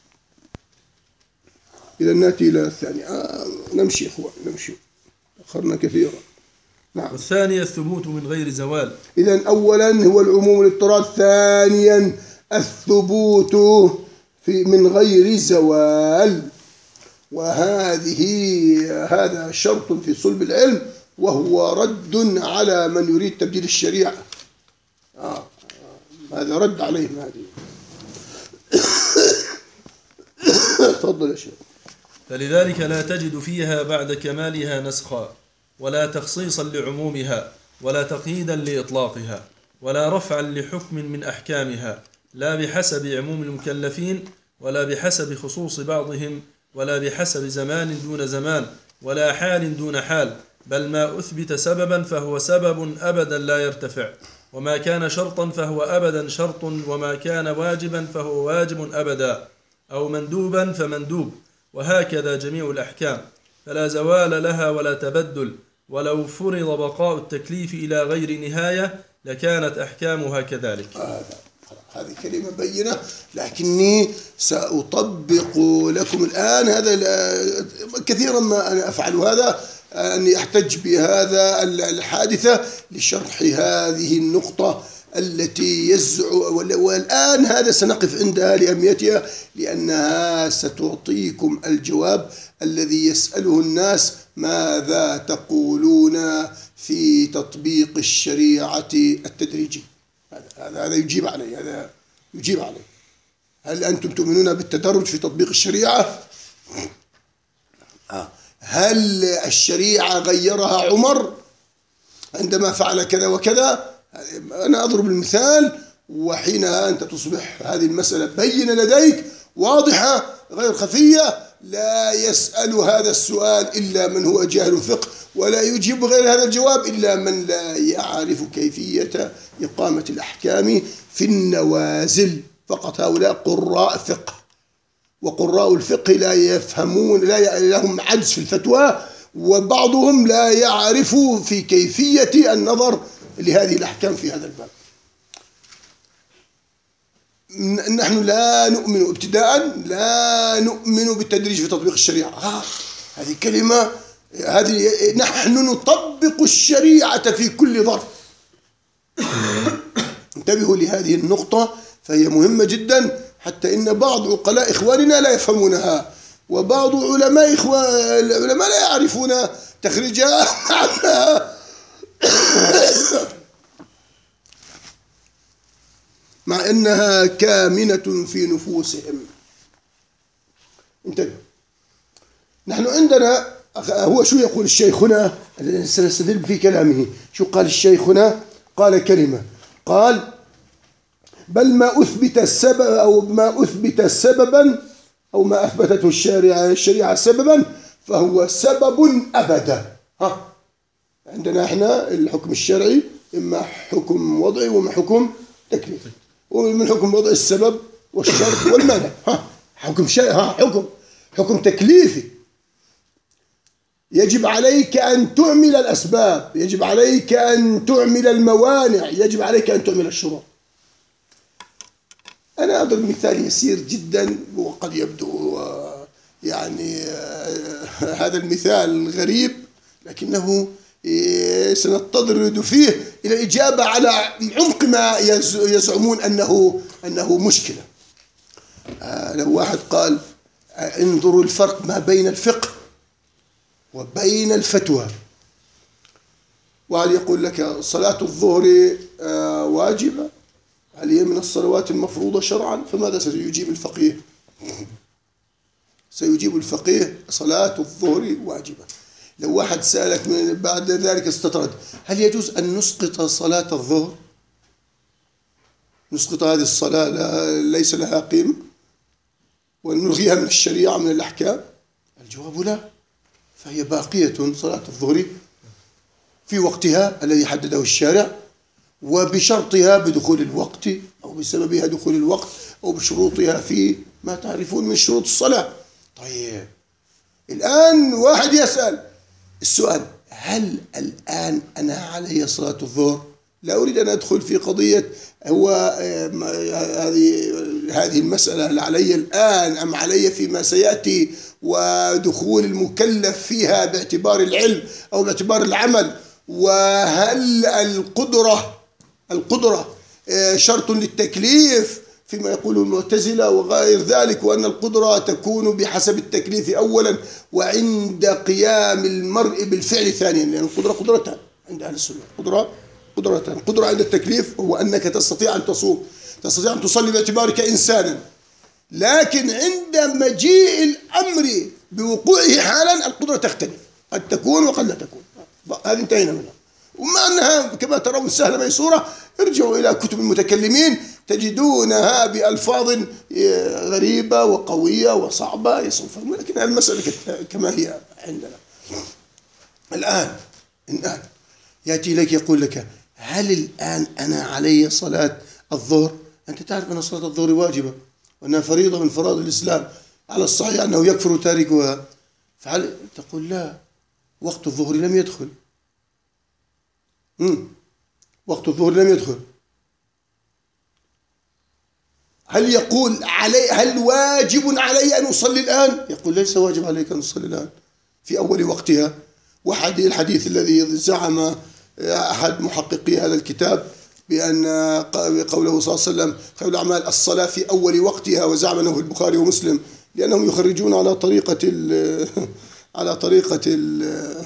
إذا نأتي إلى الثاني. آه نمشي إخوان نمشي، أخرنا كثيرا. نعم. والثانية الثبوت من غير زوال. إذا أولا هو العموم والاضطراد، ثانيا الثبوت في من غير زوال، وهذه هذا شرط في صلب العلم، وهو رد على من يريد تبديل الشريعة. آه. هذا رد عليهم هذه. تفضل يا شيخ. فلذلك لا تجد فيها بعد كمالها نسخا، ولا تخصيصا لعمومها، ولا تقييدا لإطلاقها، ولا رفعا لحكم من أحكامها، لا بحسب عموم المكلفين، ولا بحسب خصوص بعضهم، ولا بحسب زمان دون زمان، ولا حال دون حال، بل ما أثبت سببا فهو سبب أبدا لا يرتفع، وما كان شرطا فهو أبدا شرط، وما كان واجبا فهو واجب أبدا، أو مندوبا فمندوب، وهكذا جميع الأحكام، فلا زوال لها ولا تبدل. ولو فرض بقاء التكليف إلى غير نهاية لكانت أحكامها كذلك. هذه كلمة بينة، لكني سأطبق لكم الآن هذا كثيرا ما أنا أفعل هذا، أني أحتج بهذا الحادثة لشرح هذه النقطة التي يزع، والآن هذا سنقف عندها لأهميتها، لأنها ستعطيكم الجواب الذي يسأله الناس: ماذا تقولون في تطبيق الشريعة التدريجي؟ هذا هذا يجيب عليه، هذا يجيب عليه. هل أنتم تؤمنون بالتدرج في تطبيق الشريعة؟ هل الشريعة غيرها عمر عندما فعل كذا وكذا؟ أنا أضرب المثال، وحينها أنت تصبح هذه المسألة بينة لديك واضحة غير خفية. لا يسأل هذا السؤال إلا من هو جاهل فقه، ولا يجيب غير هذا الجواب إلا من لا يعرف كيفية إقامة الأحكام في النوازل. فقط هؤلاء قراء فقه، وقراء الفقه لا يفهمون، لا لهم عجز في الفتوى، وبعضهم لا يعرف في كيفية النظر لهذه الأحكام في هذا الباب. نحن لا نؤمن ابتداء، لا نؤمن بالتدريج في تطبيق الشريعة. آه هذه كلمة، هذه نحن نطبق الشريعة في كل ظرف. انتبهوا لهذه النقطة، فهي مهمة جدا، حتى إن بعض عقلاء إخواننا لا يفهمونها، وبعض علماء إخوان العلماء لا يعرفون تخريجها مع أنها كامنة في نفوسهم. انتبه، نحن عندنا، هو شو يقول الشيخ هنا؟ سنستدل في كلامه. شو قال الشيخ هنا؟ قال كلمة، قال: بل ما أثبت السبب أو ما أثبت سببا أو ما أثبتته الشريعة الشريعة سببا فهو سبب أبدا. ها، عندنا احنا الحكم الشرعي إما حكم وضعي وما حكم تكليفي، ومن حكم وضعي السبب والشرط والمانع. ها، حكم شرعي، ها حكم حكم تكليفي، يجب عليك أن تعمل الأسباب، يجب عليك أن تعمل الموانع، يجب عليك أن تعمل الشروط. أنا أضرب مثال يسير جدا، وقد يبدو يعني هذا المثال غريب، لكنه سنتطرد فيه إلى الإجابة على عمق ما يزعمون أنه أنه مشكلة. لو واحد قال: انظروا الفرق ما بين الفقه وبين الفتوى، وهل يقول لك صلاة الظهر واجبة، هل هي من الصلوات المفروضة شرعا؟ فماذا سيجيب الفقيه؟ سيجيب الفقيه: صلاة الظهر واجبة. لو واحد سألك من بعد ذلك استطرد: هل يجوز أن نسقط صلاة الظهر؟ نسقط هذه الصلاة ليس لها قيمة ونلغيها من الشريعة من الأحكام؟ الجواب لا، فهي باقية صلاة الظهر في وقتها الذي حدده الشارع، وبشرطها بدخول الوقت أو بسببها دخول الوقت أو بشروطها في ما تعرفون من شروط الصلاة. طيب الآن واحد يسأل السؤال: هل الآن أنا علي صلاة الظهر؟ لا أريد أن أدخل في قضية هو هذه هذه المسألة هل علي الآن أم علي فيما سيأتي، ودخول المكلف فيها باعتبار العلم أو باعتبار العمل، وهل القدرة القدرة شرط للتكليف فيما يقوله المعتزلة وغير ذلك، وأن القدرة تكون بحسب التكليف أولا وعند قيام المرء بالفعل ثانيا، لأن القدرة قدرتان عند أهل السنة، قدرة قدرتان. قدرة عند التكليف هو أنك تستطيع أن تصوم، تستطيع أن تصلي باعتبارك إنسانا، لكن عند مجيء الأمر بوقوعه حالا القدرة تختلف، قد تكون وقد لا تكون. هذه انتهينا منها، وما أنها كما ترون سهلة ميسورة. ارجعوا إلى كتب المتكلمين تجدونها بألفاظ غريبة وقوية وصعبة يصنفون، لكن المسألة كما هي عندنا الآن. الآن يأتي لك يقول لك: هل الآن أنا علي صلاة الظهر؟ أنت تعرف أن صلاة الظهر واجبة وأنها فريضة من فرائض الإسلام، على الصحيح أنه يكفر تاركها، فهل تقول: لا، وقت الظهر لم يدخل. مم. وقت الظهر لم يدخل. هل يقول علي هل واجب علي أن أصلي الآن؟ يقول: ليس واجب عليك أن تصلي الآن في أول وقتها. وحديث الحديث الذي زعم أحد محققي هذا الكتاب بأن قوله صلى الله عليه وسلم: خير الأعمال الصلاة في أول وقتها، وزعم أنه البخاري ومسلم، لأنهم يخرجون على طريقة ال على طريقة ال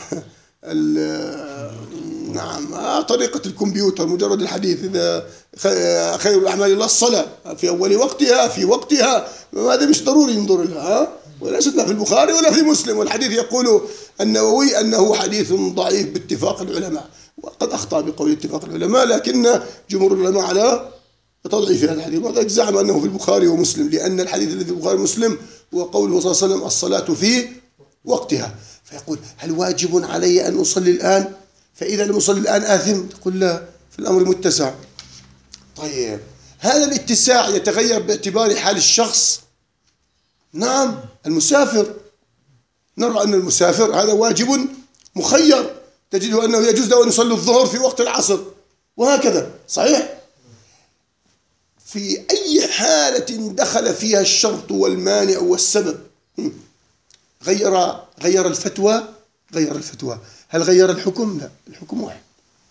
نعم طريقة الكمبيوتر، مجرد الحديث إذا خير الأعمال الله الصلاة في أول وقتها في وقتها، هذا مش ضروري ننظر لها، وليست لا في البخاري ولا في مسلم. والحديث يقول النووي أنه حديث ضعيف باتفاق العلماء، وقد أخطأ بقول اتفاق العلماء، لكن جمهور العلماء على تضعيف هذا الحديث، وذلك زعم أنه في البخاري ومسلم، لأن الحديث الذي في البخاري ومسلم هو قوله صلى الله عليه وسلم: الصلاة في وقتها. فيقول: هل واجب علي أن أصلي الآن؟ فإذا لم أصلي الآن آثم؟ تقول: لا، في الأمر متسع. طيب هذا الاتساع يتغير باعتبار حال الشخص نعم المسافر، نرى أن المسافر هذا واجب مخير، تجده أنه يجوز له أن يصلي الظهر في وقت العصر وهكذا، صحيح؟ في أي حالة دخل فيها الشرط والمانع والسبب غير غير الفتوى غير الفتوى هل غير الحكم؟ لا، الحكم واحد.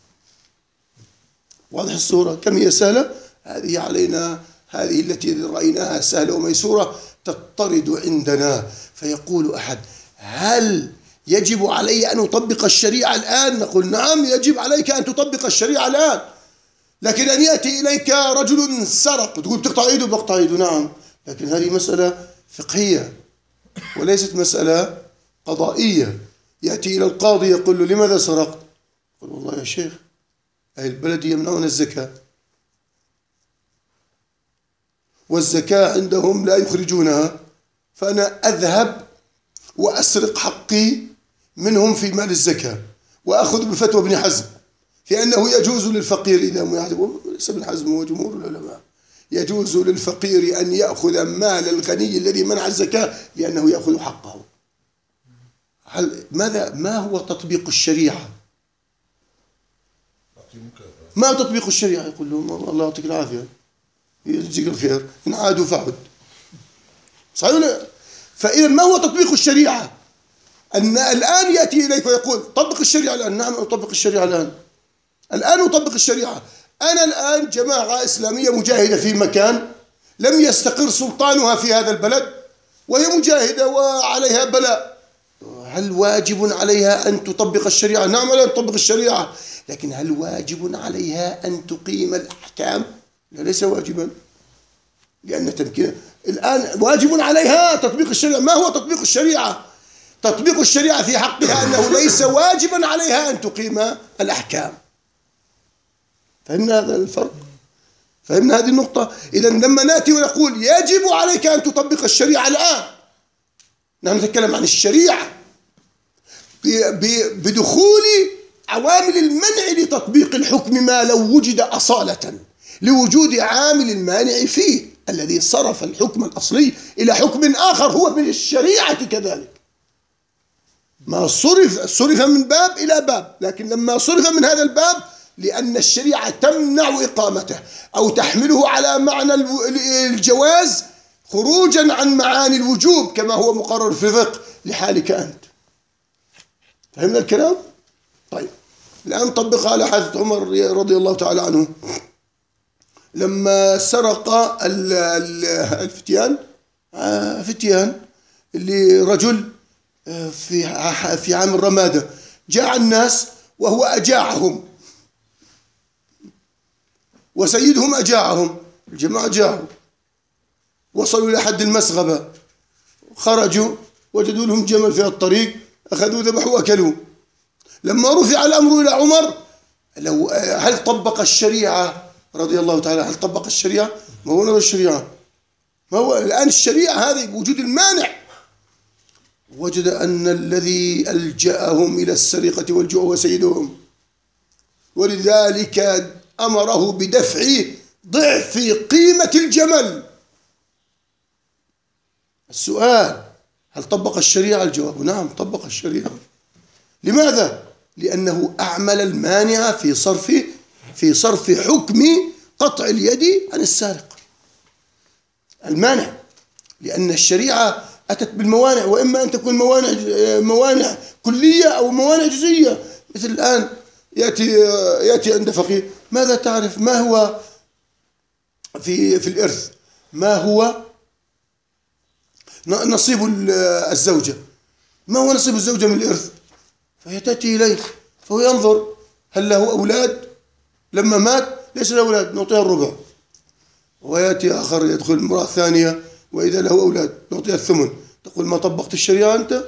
واضح الصورة كم هي سهلة؟ هذه علينا، هذه التي رأيناها سهلة وميسورة تضطرد عندنا، فيقول أحد: هل يجب علي أن أطبق الشريعة الآن؟ نقول: نعم، يجب عليك أن تطبق الشريعة الآن، لكن أن يأتي إليك رجل سرق تقول تقطع يده؟ بقطع يده، نعم، لكن هذه مسألة فقهية وليست مسألة قضائية. يأتي إلى القاضي يقول له: لماذا سرقت؟ يقول: والله يا شيخ أهل البلد يمنعون الزكاة، والزكاة عندهم لا يخرجونها، فأنا أذهب وأسرق حقي منهم في مال الزكاة، وأخذ بفتوى ابن حزم في أنه يجوز للفقير إذا يعجب، ليس ابن حزم وجمهور العلماء، يجوز للفقير أن يأخذ مال الغني الذي منع الزكاة لأنه يأخذ حقه. هل ماذا ما هو تطبيق الشريعة؟ ما تطبيق الشريعة؟ يقول لهم: الله يعطيك العافية، يجزيك الخير، إن عادوا فعد. صحيح ولا؟ فإذا ما هو تطبيق الشريعة؟ أن الآن يأتي إليك ويقول: طبق الشريعة الآن. نعم، أطبق الشريعة الآن، الآن أطبق الشريعة. أنا الآن جماعة إسلامية مجاهدة في مكان لم يستقر سلطانها في هذا البلد، وهي مجاهدة وعليها بلاء، هل واجب عليها أن تطبق الشريعة؟ نعم، لا تطبق الشريعة، لكن هل واجب عليها أن تقيم الأحكام؟ لا، ليس واجبا، لأن تمكين الآن واجب عليها تطبيق الشريعة. ما هو تطبيق الشريعة؟ تطبيق الشريعة في حقها أنه ليس واجبا عليها أن تقيم الأحكام. فهمنا هذا الفرق؟ فهمنا هذه النقطة؟ إذا لما نأتي ونقول يجب عليك أن تطبق الشريعة الآن، نحن نتكلم عن الشريعة بدخول عوامل المنع لتطبيق الحكم ما لو وجد أصالة، لوجود عامل المانع فيه الذي صرف الحكم الأصلي إلى حكم آخر هو من الشريعة كذلك. ما صرف صرف من باب إلى باب، لكن لما صرف من هذا الباب لأن الشريعة تمنع إقامته أو تحمله على معنى الجواز خروجا عن معاني الوجوب كما هو مقرر في الفقه لحالك أنت. فهمنا الكلام؟ طيب الآن نطبقها على حادثة عمر رضي الله تعالى عنه لما سرق الفتيان فتيان لرجل في في عام الرمادة، جاع الناس وهو أجاعهم، وسيدهم أجاعهم، الجماعة جاعوا، وصلوا إلى حد المسغبة، خرجوا وجدوا لهم جمل في الطريق، أخذوا ذبحوا وأكلوا. لما رفع الأمر إلى عمر لو هل طبق الشريعة رضي الله تعالى، هل طبق الشريعة؟ ما هو نظر الشريعة، ما هو الآن الشريعة هذه بوجود المانع، وجد أن الذي ألجأهم إلى السرقة والجوع هو سيدهم، ولذلك أمره بدفع ضعف قيمة الجمل. السؤال: هل طبق الشريعة؟ الجواب: نعم، طبق الشريعة. لماذا؟ لأنه أعمل المانع في صرف في صرف حكم قطع اليد عن السارق. المانع، لأن الشريعة أتت بالموانع، وإما أن تكون موانع موانع كلية أو موانع جزئية. مثل الآن يأتي يأتي عند فقيه: ماذا تعرف ما هو في في الإرث؟ ما هو نصيب الزوجة؟ ما هو نصيب الزوجة من الإرث؟ فهي تأتي إليه فهو ينظر هل له أولاد؟ لما مات ليس له أولاد نعطيها الربع، ويأتي آخر يدخل امرأة ثانية وإذا له أولاد نعطيها الثمن. تقول: ما طبقت الشريعة أنت؟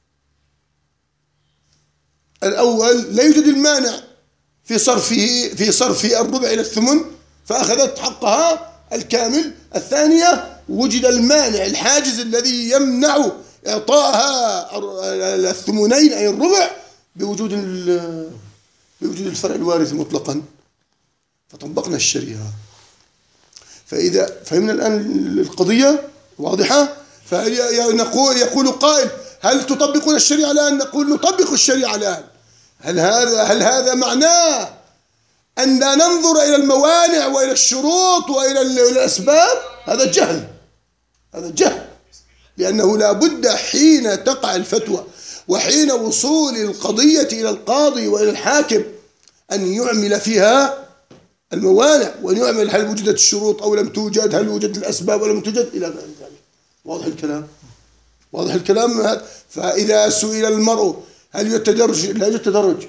الأول لا يوجد المانع في صرفه في صرف الربع إلى الثمن فأخذت حقها الكامل. الثانية وجد المانع الحاجز الذي يمنع إعطائها الثمنين أي الربع بوجود بوجود الفرع الوارث مطلقا، فطبقنا الشريعة. فإذا فهمنا الآن القضية واضحة، فنقول يقول قائل هل تطبقون الشريعة الآن؟ نقول نطبق الشريعة الآن. هل هذا هل هذا معناه أن لا ننظر إلى الموانع وإلى الشروط وإلى الأسباب؟ هذا جهل، هذا جهل، لأنه لا بد حين تقع الفتوى وحين وصول القضية إلى القاضي وإلى الحاكم أن يعمل فيها الموانع، وأن يعمل هل وجدت الشروط أو لم توجد، هل وجدت الأسباب أو لم توجد، إلى غير ذلك. واضح الكلام؟ واضح الكلام؟ فإذا سئل المرء هل يتدرج؟ لا يتدرج.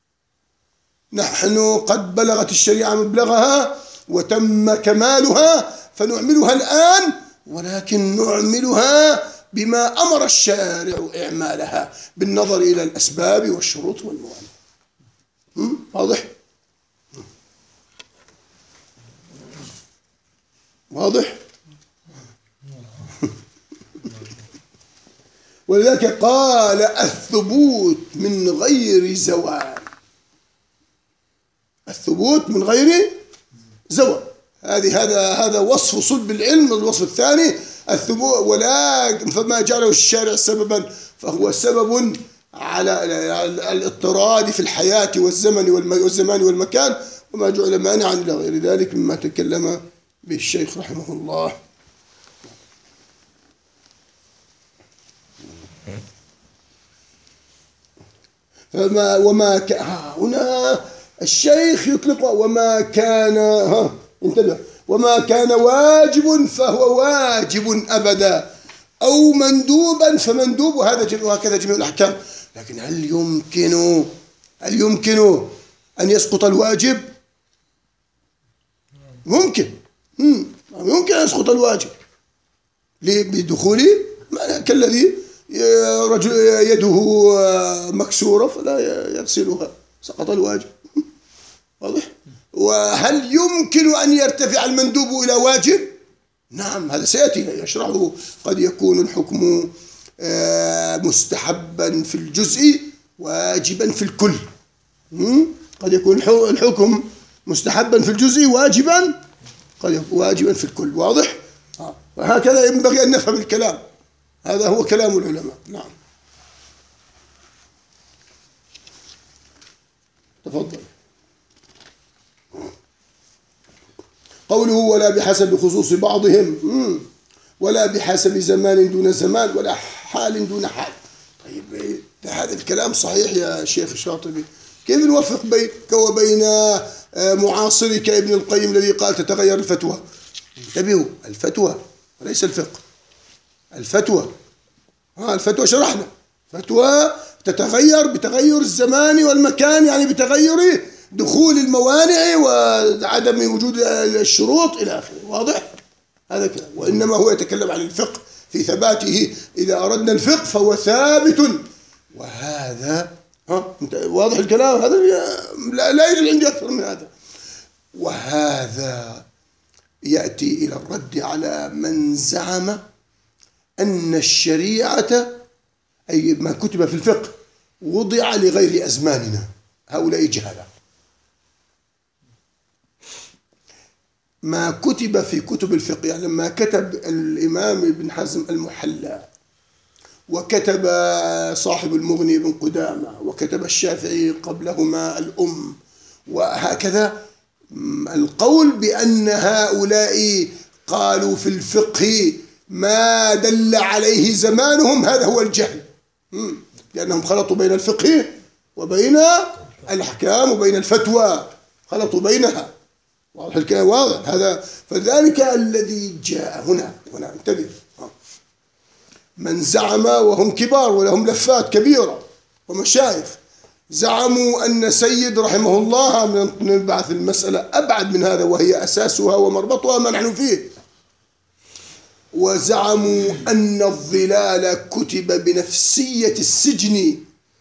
نحن قد بلغت الشريعة مبلغها وتم كمالها فنعملها الآن، ولكن نعملها بما أمر الشارع إعمالها بالنظر إلى الأسباب والشروط والموانع. واضح؟ واضح؟ ولذلك قال الثبوت من غير زوال، الثبوت من غير زوال. هذه هذا هذا وصف صلب العلم. الوصف الثاني الثبوت، ولا فما جعله الشارع سببا فهو سبب على الاضطراد في الحياة والزمن والزمان والمكان، وما جعل مانعا إلى غير ذلك مما تكلم به الشيخ رحمه الله. فما وما ك... هنا الشيخ يطلق وما كان، ها انتبه، وما كان واجب فهو واجب أبدا، أو مندوبا فمندوب، وهذا وهكذا جميع الأحكام. لكن هل يمكن هل يمكن أن يسقط الواجب؟ ممكن ممكن أن يسقط الواجب بدخول كالذي رجل يده مكسورة فلا يغسلها، سقط الواجب. واضح؟ وهل يمكن أن يرتفع المندوب إلى واجب؟ نعم، هذا سيأتي يشرحه. قد يكون الحكم مستحبا في الجزء واجبا في الكل. قد يكون الحكم مستحبا في الجزء واجبا قد يكون واجبا في الكل. واضح؟ وهكذا ينبغي أن نفهم الكلام. هذا هو كلام العلماء. نعم، تفضل. قوله ولا بحسب خصوص بعضهم ولا بحسب زمان دون زمان ولا حال دون حال. طيب هذا الكلام صحيح يا شيخ الشاطبي، كيف نوفق بينك وبين معاصرك ابن القيم الذي قال تتغير الفتوى؟ انتبهوا، الفتوى وليس الفقه. الفتوى ها الفتوى شرحنا، فتوى تتغير بتغير الزمان والمكان، يعني بتغير دخول الموانع وعدم وجود الشروط إلى آخره. واضح؟ هذا كلام. وإنما هو يتكلم عن الفقه في ثباته. إذا أردنا الفقه فهو ثابت، وهذا ها واضح الكلام. هذا لا, لا يوجد عندي أكثر من هذا. وهذا يأتي إلى الرد على من زعم أن الشريعة أي ما كتب في الفقه وضع لغير أزماننا. هؤلاء جهلة. ما كتب في كتب الفقه، يعني لما كتب الإمام ابن حزم المحلى، وكتب صاحب المغني ابن قدامة، وكتب الشافعي قبلهما الأم، وهكذا القول بأن هؤلاء قالوا في الفقه ما دل عليه زمانهم، هذا هو الجهل، لأنهم خلطوا بين الفقه وبين الأحكام وبين الفتوى، خلطوا بينها. واضح الكلام؟ واضح هذا. فذلك الذي جاء هنا هنا انتبه، من زعم وهم كبار ولهم لفات كبيرة ومشايخ، زعموا أن سيد رحمه الله نبعث المسألة أبعد من هذا، وهي أساسها ومربطها ما نحن فيه. وزعموا أن الظلال كتب بنفسية السجن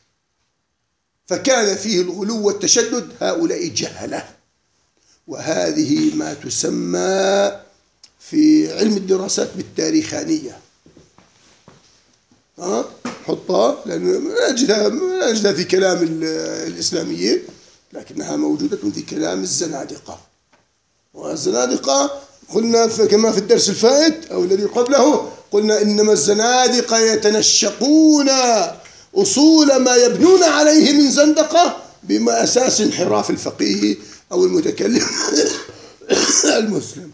فكان فيه الغلو والتشدد. هؤلاء جهلة، وهذه ما تسمى في علم الدراسات بالتاريخانية. ها حطها، لأن نجدها نجدها في كلام الإسلاميين، لكنها موجودة في كلام الزنادقة. والزنادقة قلنا كما في الدرس الفائت أو الذي قبله، قلنا إنما الزنادقة يتنشقون أصول ما يبنون عليه من زندقة بما أساس انحراف الفقيه أو المتكلم المسلم.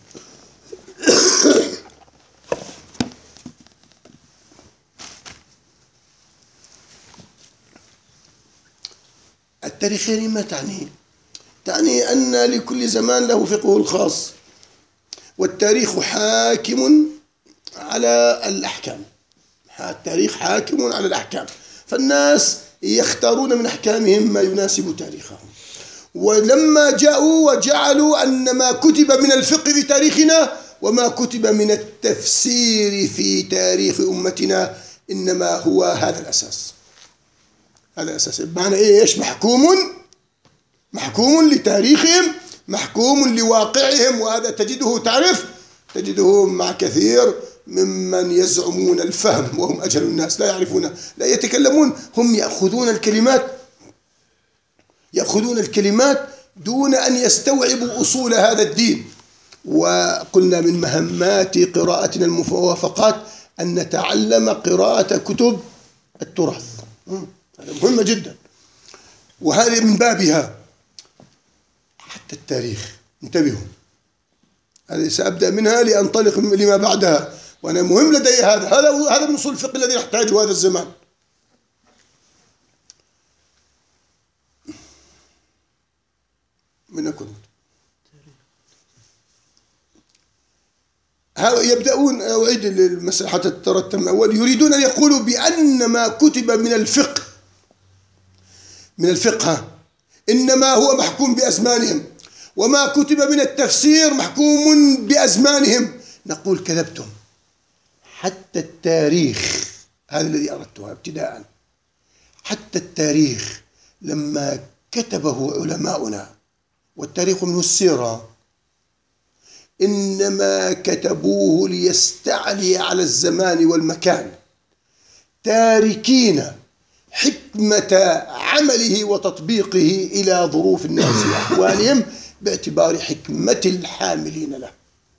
التاريخية ما تعني؟ تعني أن لكل زمان له فقهه الخاص، والتاريخ حاكم على الأحكام. التاريخ حاكم على الأحكام، فالناس يختارون من أحكامهم ما يناسب تاريخهم. ولما جاءوا وجعلوا أن ما كتب من الفقه في تاريخنا وما كتب من التفسير في تاريخ أمتنا إنما هو هذا الأساس. هذا الأساس بمعنى إيش؟ محكوم محكوم لتاريخهم، محكوم لواقعهم. وهذا تجده تعرف تجده مع كثير ممن يزعمون الفهم وهم أجهل الناس، لا يعرفون، لا يتكلمون، هم يأخذون الكلمات يأخذون الكلمات دون أن يستوعبوا أصول هذا الدين. وقلنا من مهمات قراءتنا الموافقات أن نتعلم قراءة كتب التراث، هذا مهمة جدا، وهذه من بابها. حتى التاريخ انتبهوا، هذه سأبدأ منها لأنطلق لما بعدها، وأنا مهم لدي هذا هذا هذا من أصول الفقه الذي نحتاجه هذا الزمان. من كنت يبدأون، أعيد المسألة حتى تترتب أول، يريدون أن يقولوا بأن ما كتب من الفقه من الفقه إنما هو محكوم بأزمانهم، وما كتب من التفسير محكوم بأزمانهم. نقول كذبتم. حتى التاريخ، هذا الذي أردتها ابتداء، حتى التاريخ لما كتبه علماؤنا، والتاريخ منه السيرة، إنما كتبوه ليستعلي على الزمان والمكان، تاركين حكمة عمله وتطبيقه إلى ظروف الناس وأحوالهم باعتبار حكمة الحاملين له.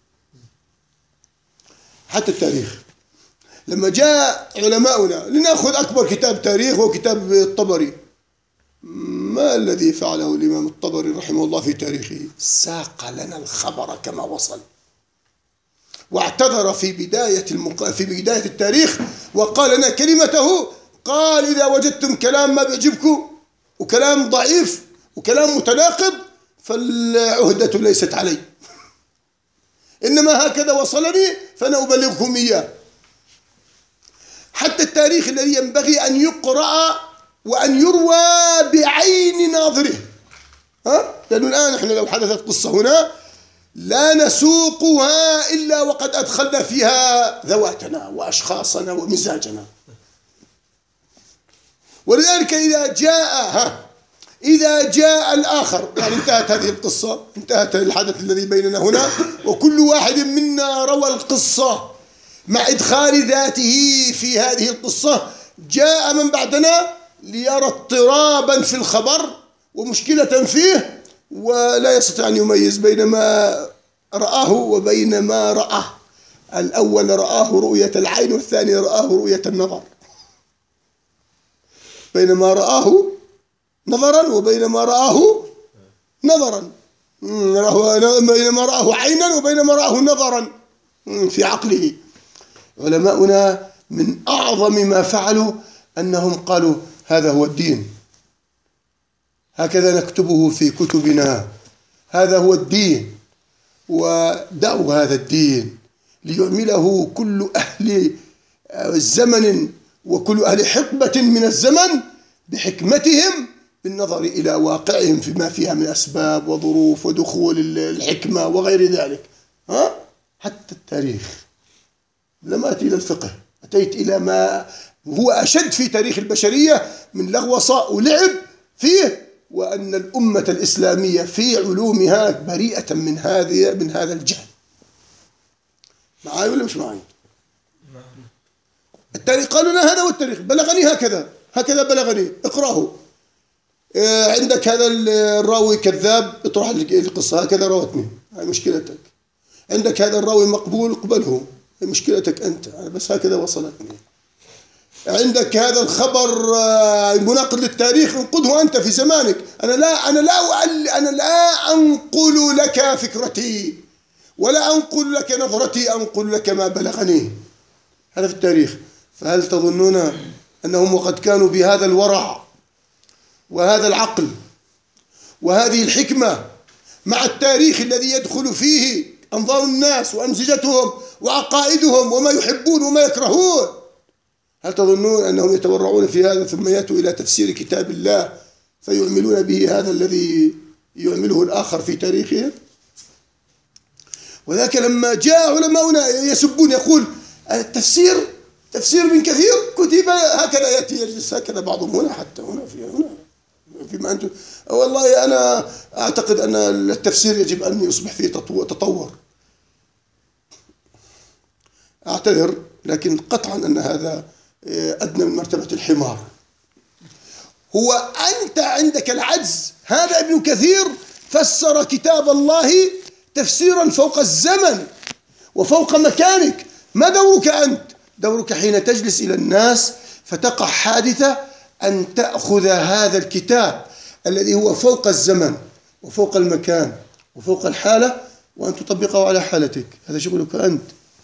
حتى التاريخ لما جاء علماؤنا لنأخذ أكبر كتاب تاريخ هو كتاب الطبري، ما الذي فعله الإمام الطبري رحمه الله في تاريخه؟ ساق لنا الخبر كما وصل، واعتذر في بداية المق... في بداية التاريخ وقال لنا كلمته، قال إذا وجدتم كلام ما بيعجبكم وكلام ضعيف وكلام متناقض فالعهدة ليست علي، إنما هكذا وصلني فأنا أبلغكم إياه. حتى التاريخ الذي ينبغي أن يقرأ وأن يروى بعين ناظره، ها؟ لأنه الآن إحنا لو حدثت قصة هنا لا نسوقها إلا وقد أدخلنا فيها ذواتنا وأشخاصنا ومزاجنا. ولذلك إذا جاء ها إذا جاء الآخر، يعني انتهت هذه القصة، انتهت الحدث الذي بيننا هنا، وكل واحد منا روى القصة مع إدخال ذاته في هذه القصة، جاء من بعدنا ليرى اضطرابا في الخبر ومشكلة فيه ولا يستطيع أن يميز بين ما رآه وبين ما رآه. الأول رآه رؤية العين والثاني رآه رؤية النظر، بينما رآه نظرا وبينما رآه نظرا، بينما رآه عينا وبينما رآه نظرا في عقله. علماؤنا من أعظم ما فعلوا أنهم قالوا هذا هو الدين، هكذا نكتبه في كتبنا، هذا هو الدين، ودعوا هذا الدين ليعمله كل أهل الزمن وكل أهل حقبة من الزمن بحكمتهم بالنظر إلى واقعهم فيما فيها من أسباب وظروف ودخول الحكمة وغير ذلك. ها؟ حتى التاريخ لم أتي إلى الفقه، أتيت إلى ما هو أشد في تاريخ البشرية من لغوصة ولعب فيه، وأن الأمة الإسلامية في علومها بريئة من هذه من هذا الجهل. معاي ولا مش معاي؟ التاريخ قالوا لنا هذا هو التاريخ، بلغني هكذا هكذا بلغني، اقرأه. عندك هذا الراوي كذاب، اطرح القصة هكذا روتني، هاي مشكلتك. عندك هذا الراوي مقبول، اقبله، مشكلتك أنت، أنا بس هكذا وصلتني. عندك هذا الخبر مناقض للتاريخ، انقضه أنت في زمانك. أنا لا أنا لا أعل أنا لا أنقل لك فكرتي ولا أنقل لك نظرتي، أنقل لك ما بلغني. هذا في التاريخ. فهل تظنون أنهم وقد كانوا بهذا الورع وهذا العقل وهذه الحكمة مع التاريخ الذي يدخل فيه أنظار الناس وأمزجتهم وعقائدهم وما يحبون وما يكرهون، هل تظنون أنهم يتورعون في هذا ثم يأتوا إلى تفسير كتاب الله فيعملون به هذا الذي يعمله الآخر في تاريخهم؟ وذاك لما جاء علماؤنا يسبون، يقول التفسير تفسير ابن كثير كتب هكذا، يأتي يجلس هكذا بعضهم هنا حتى هنا في هنا فيما أنتم. والله أنا أعتقد أن التفسير يجب أن يصبح فيه تطور. أعتذر، لكن قطعا أن هذا أدنى من مرتبة الحمار. هو أنت عندك العجز. هذا ابن كثير فسر كتاب الله تفسيرا فوق الزمن وفوق مكانك. ما دورك أنت؟ دورك حين تجلس إلى الناس فتقع حادثة أن تأخذ هذا الكتاب الذي هو فوق الزمن وفوق المكان وفوق الحالة وأن تطبقه على حالتك. هذا شغلك أنت.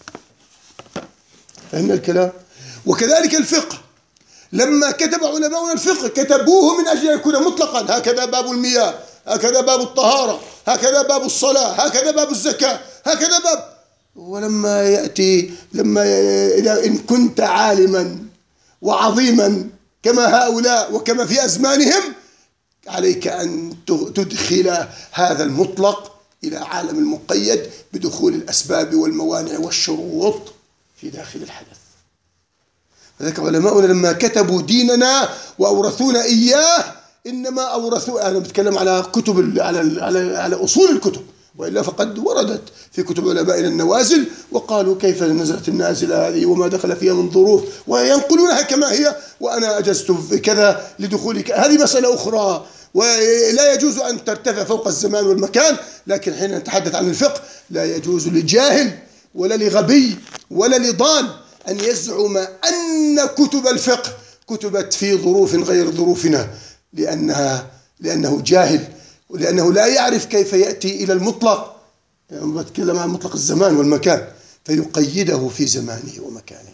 فهمنا الكلام؟ وكذلك الفقه، لما كتب علماؤنا الفقه كتبوه من أجل أن يكون مطلقا. هكذا باب المياه، هكذا باب الطهارة، هكذا باب الصلاة، هكذا باب الزكاة، هكذا باب. ولما يأتي لما إذا إن كنت عالما وعظيما كما هؤلاء وكما في أزمانهم، عليك أن تدخل هذا المطلق إلى عالم المقيد بدخول الأسباب والموانع والشروط في داخل الحدث. لذلك علماؤنا لما كتبوا ديننا وأورثونا إياه إنما أورثوا، أنا بتكلم على كتب على على على أصول الكتب، وإلا فقد وردت في كتب علمائنا النوازل وقالوا كيف نزلت النازلة هذه وما دخل فيها من ظروف، وينقلونها كما هي، وأنا أجزت كذا لدخولك. هذه مسألة أخرى، ولا يجوز أن ترتفع فوق الزمان والمكان. لكن حين نتحدث عن الفقه لا يجوز لجاهل ولا لغبي ولا لضال أن يزعم أن كتب الفقه كتبت في ظروف غير ظروفنا، لأنها لأنه جاهل ولأنه لا يعرف كيف يأتي إلى المطلق. يعني بتكلم عن مطلق الزمان والمكان فيقيده في زمانه ومكانه.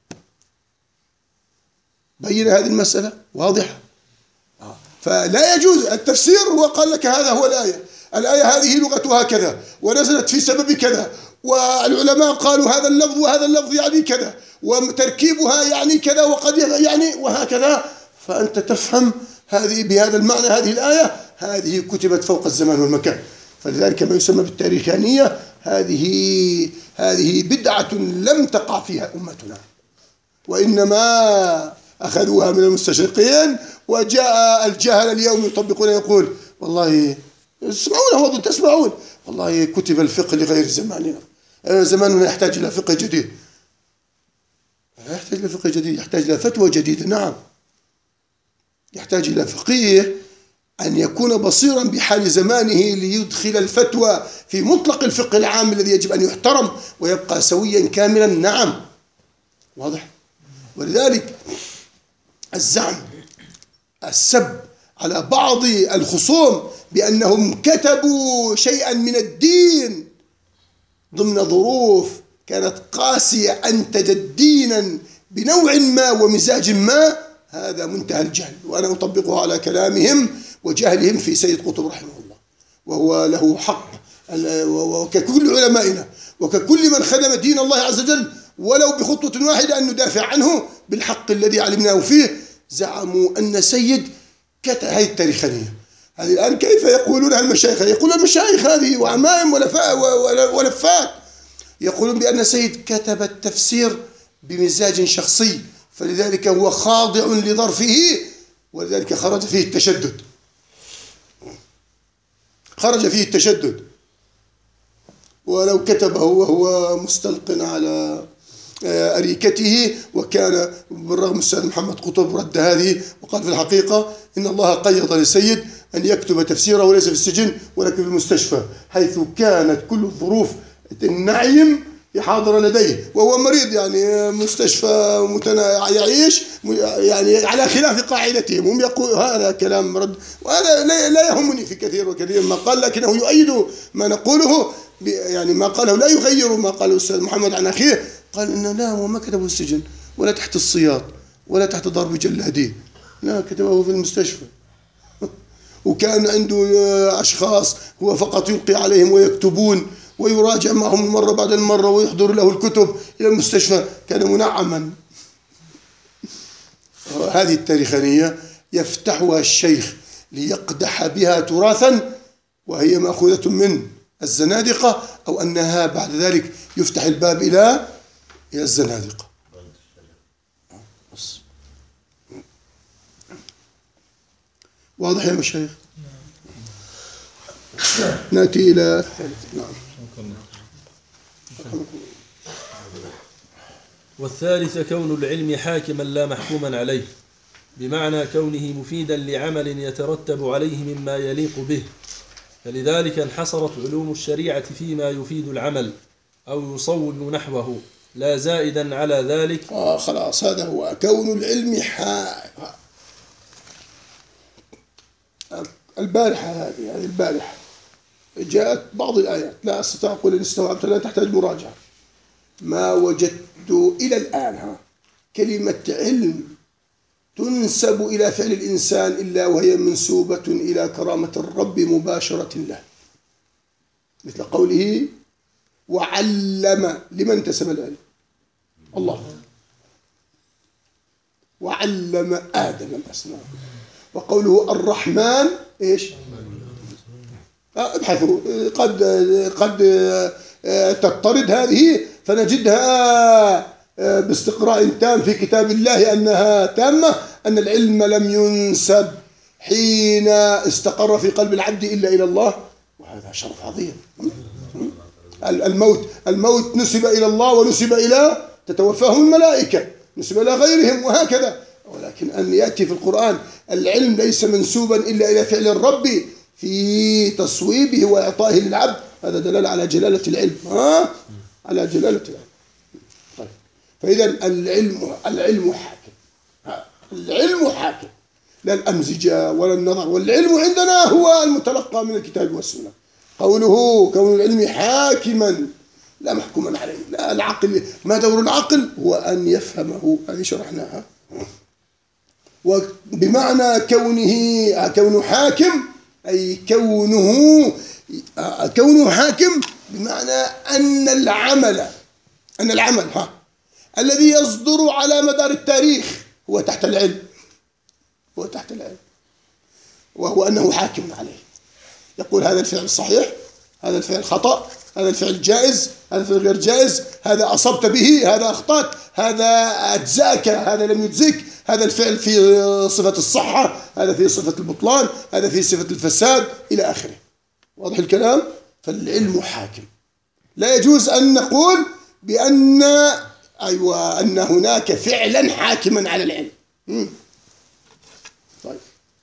بين هذه المسألة واضحة. فلا يجوز التفسير. هو قال لك هذا هو الآية، الآية هذه لغتها كذا ونزلت في سبب كذا، والعلماء قالوا هذا اللفظ وهذا اللفظ يعني كذا، وتركيبها يعني كذا وقد يعني وهكذا. فأنت تفهم هذه بهذا المعنى هذه الآية هذه كتبت فوق الزمان والمكان. فلذلك ما يسمى بالتاريخانية هذه هذه بدعة لم تقع فيها أمتنا، وإنما أخذوها من المستشرقين. وجاء الجهل اليوم يطبقون يقول والله اسمعون هو تسمعون والله كتب الفقه لغير زماننا، زماننا يحتاج إلى فقه جديد. لا يحتاج إلى فقه جديد، يحتاج إلى فتوى جديدة. نعم، يحتاج إلى فقيه أن يكون بصيرا بحال زمانه ليدخل الفتوى في مطلق الفقه العام الذي يجب أن يحترم ويبقى سويا كاملا. نعم، واضح. ولذلك الزعم السب على بعض الخصوم بأنهم كتبوا شيئا من الدين ضمن ظروف كانت قاسية أنتجت دينا بنوع ما ومزاج ما، هذا منتهى الجهل. وأنا أطبقه على كلامهم وجهلهم في سيد قطب رحمه الله، وهو له حق، وككل علمائنا وككل من خدم دين الله عز وجل ولو بخطوة واحدة أن ندافع عنه بالحق الذي علمناه فيه. زعموا أن سيد كتب هذه التاريخانية هذه الآن. كيف يقولونها المشايخ؟ يقولون المشايخ هذه وعمائم ولفات يقولون بأن سيد كتب التفسير بمزاج شخصي، فلذلك هو خاضع لظرفه، ولذلك خرج فيه التشدد خرج فيه التشدد ولو كتبه وهو مستلق على أريكته. وكان بالرغم السيد محمد قطب رد هذه وقال في الحقيقة إن الله قيض للسيد أن يكتب تفسيره وليس في السجن ولكن في المستشفى، حيث كانت كل الظروف النعيم حاضرة لديه وهو مريض، يعني مستشفى متنا يعيش يعني على خلاف قاعدتهم، هم يقول هذا كلام رد، وهذا لا يهمني في كثير وكثير ما قال، لكنه يؤيد ما نقوله، يعني ما قاله لا يغير ما قاله الأستاذ محمد عن أخيه. قال إنه لا، هو ما كتبه السجن ولا تحت السياط ولا تحت ضرب جلادين، لا، كتبه في المستشفى. وكان عنده أشخاص هو فقط يلقي عليهم ويكتبون ويراجع معهم المرة بعد المرة ويحضر له الكتب إلى المستشفى، كان منعما. هذه التاريخانية يفتحها الشيخ ليقدح بها تراثا، وهي مأخوذة من الزنادقة، أو أنها بعد ذلك يفتح الباب إلى إلى الزنادقة. واضح يا مشايخ؟ نأتي إلى الثالث. نعم. والثالث كون العلم حاكما لا محكوما عليه، بمعنى كونه مفيدا لعمل يترتب عليه مما يليق به، فلذلك انحصرت علوم الشريعة فيما يفيد العمل أو يصوب نحوه، لا زائدا على ذلك. آه خلاص، هذا هو كون العلم حا... البارحة هذه هذه البارحة جاءت بعض الآيات، لا أستطيع أقول إن استوعبت، لا تحتاج مراجعة. ما وجدت إلى الآن ها كلمة علم تنسب إلى فعل الإنسان إلا وهي منسوبة إلى كرامة الرب مباشرة له، مثل قوله وعلم. لمن انتسب العلم؟ الله. وعلم آدم الأسماء. وقوله الرحمن إيش؟ ابحثوا، قد قد تضطرد هذه فنجدها باستقراء تام في كتاب الله أنها تامة، أن العلم لم ينسب حين استقر في قلب العبد إلا إلى الله، وهذا شرف عظيم. الموت الموت نسب إلى الله ونسب إلى تتوفاهم الملائكة، نسب إلى غيرهم وهكذا، ولكن أن يأتي في القرآن العلم ليس منسوبا إلا إلى فعل الرب في تصويبه وإعطائه للعبد، هذا دلالة على جلالة العلم، ها؟ على جلالة العلم. طيب، فإذا العلم العلم حاكم، العلم حاكم، لا الأمزجة ولا النظر، والعلم عندنا هو المتلقى من الكتاب والسنة. قوله كون العلم حاكما لا محكوما عليه، لا العقل، ما دور العقل؟ هو أن يفهمه، هذه شرحناها. وبمعنى كونه كونه حاكم أي كونه كونه حاكم بمعنى أن العمل أن العمل ها الذي يصدر على مدار التاريخ هو تحت العلم، هو تحت العلم، وهو أنه حاكم عليه، يقول هذا الفعل صحيح، هذا الفعل خطأ، هذا الفعل جائز، هذا الفعل غير جائز، هذا أصبت به، هذا أخطأت، هذا أجزاك، هذا لم يجزك، هذا الفعل في صفة الصحة، هذا في صفة البطلان، هذا في صفة الفساد، إلى آخره. واضح الكلام؟ فالعلم حاكم. لا يجوز أن نقول بأن أيوة أن هناك فعلا حاكما على العلم. مم. طيب،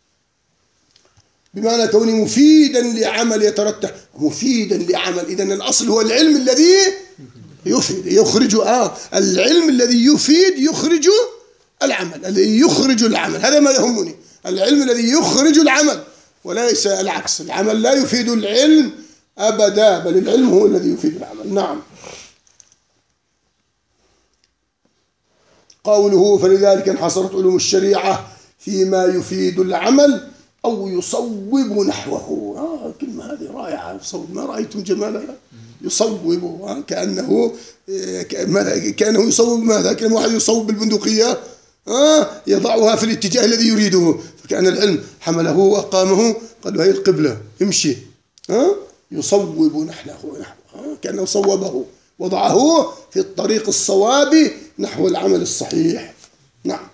بمعنى كونه مفيدا لعمل يترتب، مفيدا لعمل، إذن الأصل هو العلم الذي يفيد يخرج آه العلم الذي يفيد يخرج العمل، الذي يخرج العمل، هذا ما يهمني، العلم الذي يخرج العمل، وليس العكس، العمل لا يفيد العلم أبدا، بل العلم هو الذي يفيد العمل. نعم. قوله فلذلك انحصرت علوم الشريعة فيما يفيد العمل أو يصوب نحوه. آه كلمة هذه رائعة، يصوب، ما رأيتم جمالها؟ يصوب، آه كأنه كأنه يصوب ماذا؟ كأن واحد يصوب بالبندقية، آه يضعها في الاتجاه الذي يريده، فكأن العلم حمله وأقامه، قال له هي القبلة، امشي، آه يصوب نحوه، آه كأنه صوبه، وضعه في الطريق الصواب نحو العمل الصحيح. نعم.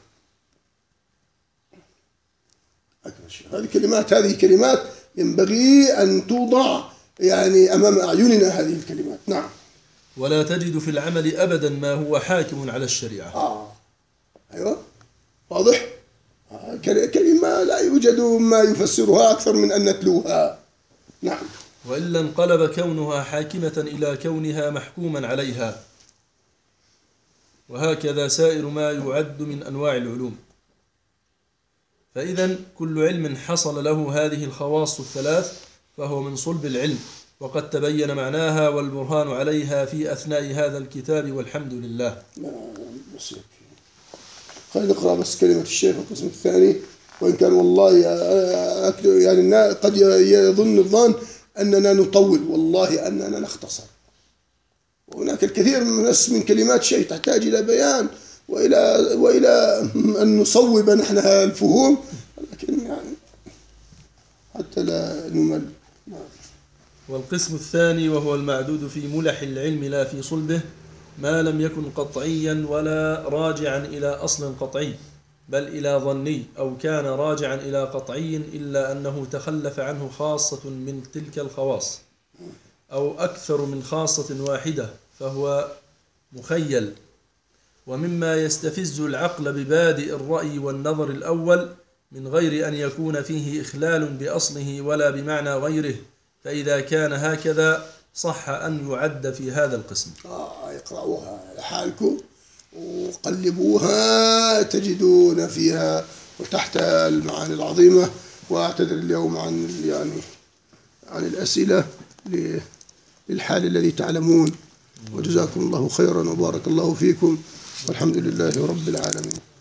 هذه كلمات هذه كلمات ينبغي أن توضع يعني أمام أعيننا، هذه الكلمات. نعم. ولا تجد في العمل أبدا ما هو حاكم على الشريعة. آه. أيوة، واضح. آه. كلمة لا يوجد ما يفسرها أكثر من أن نتلوها. نعم. وإلا انقلب كونها حاكمة إلى كونها محكوما عليها، وهكذا سائر ما يعد من أنواع العلوم. فإذا كل علم حصل له هذه الخواص الثلاث فهو من صلب العلم، وقد تبين معناها والبرهان عليها في أثناء هذا الكتاب، والحمد لله. خلينا نقرأ بس كلمة الشيخ القسم الثاني، وإن كان والله يعني قد يظن الظان أننا نطول، والله أننا نختصر. وهناك الكثير من كلمات شيء تحتاج إلى بيان وإلى وإلى أن نصوب نحن الفهوم، لكن يعني حتى لا نمل. والقسم الثاني وهو المعدود في ملح العلم لا في صلبه، ما لم يكن قطعيا ولا راجعا إلى أصل قطعي، بل إلى ظني، أو كان راجعا إلى قطعي إلا أنه تخلف عنه خاصة من تلك الخواص، أو أكثر من خاصة واحدة، فهو مخيل. ومما يستفز العقل ببادئ الرأي والنظر الأول من غير أن يكون فيه إخلال بأصله ولا بمعنى غيره، فإذا كان هكذا صح أن يعد في هذا القسم. آه اقرأوها لحالكم وقلبوها تجدون فيها وتحت المعاني العظيمة. وأعتذر اليوم عن يعني عن الأسئلة للحال الذي تعلمون، وجزاكم الله خيرا وبارك الله فيكم، والحمد لله رب العالمين.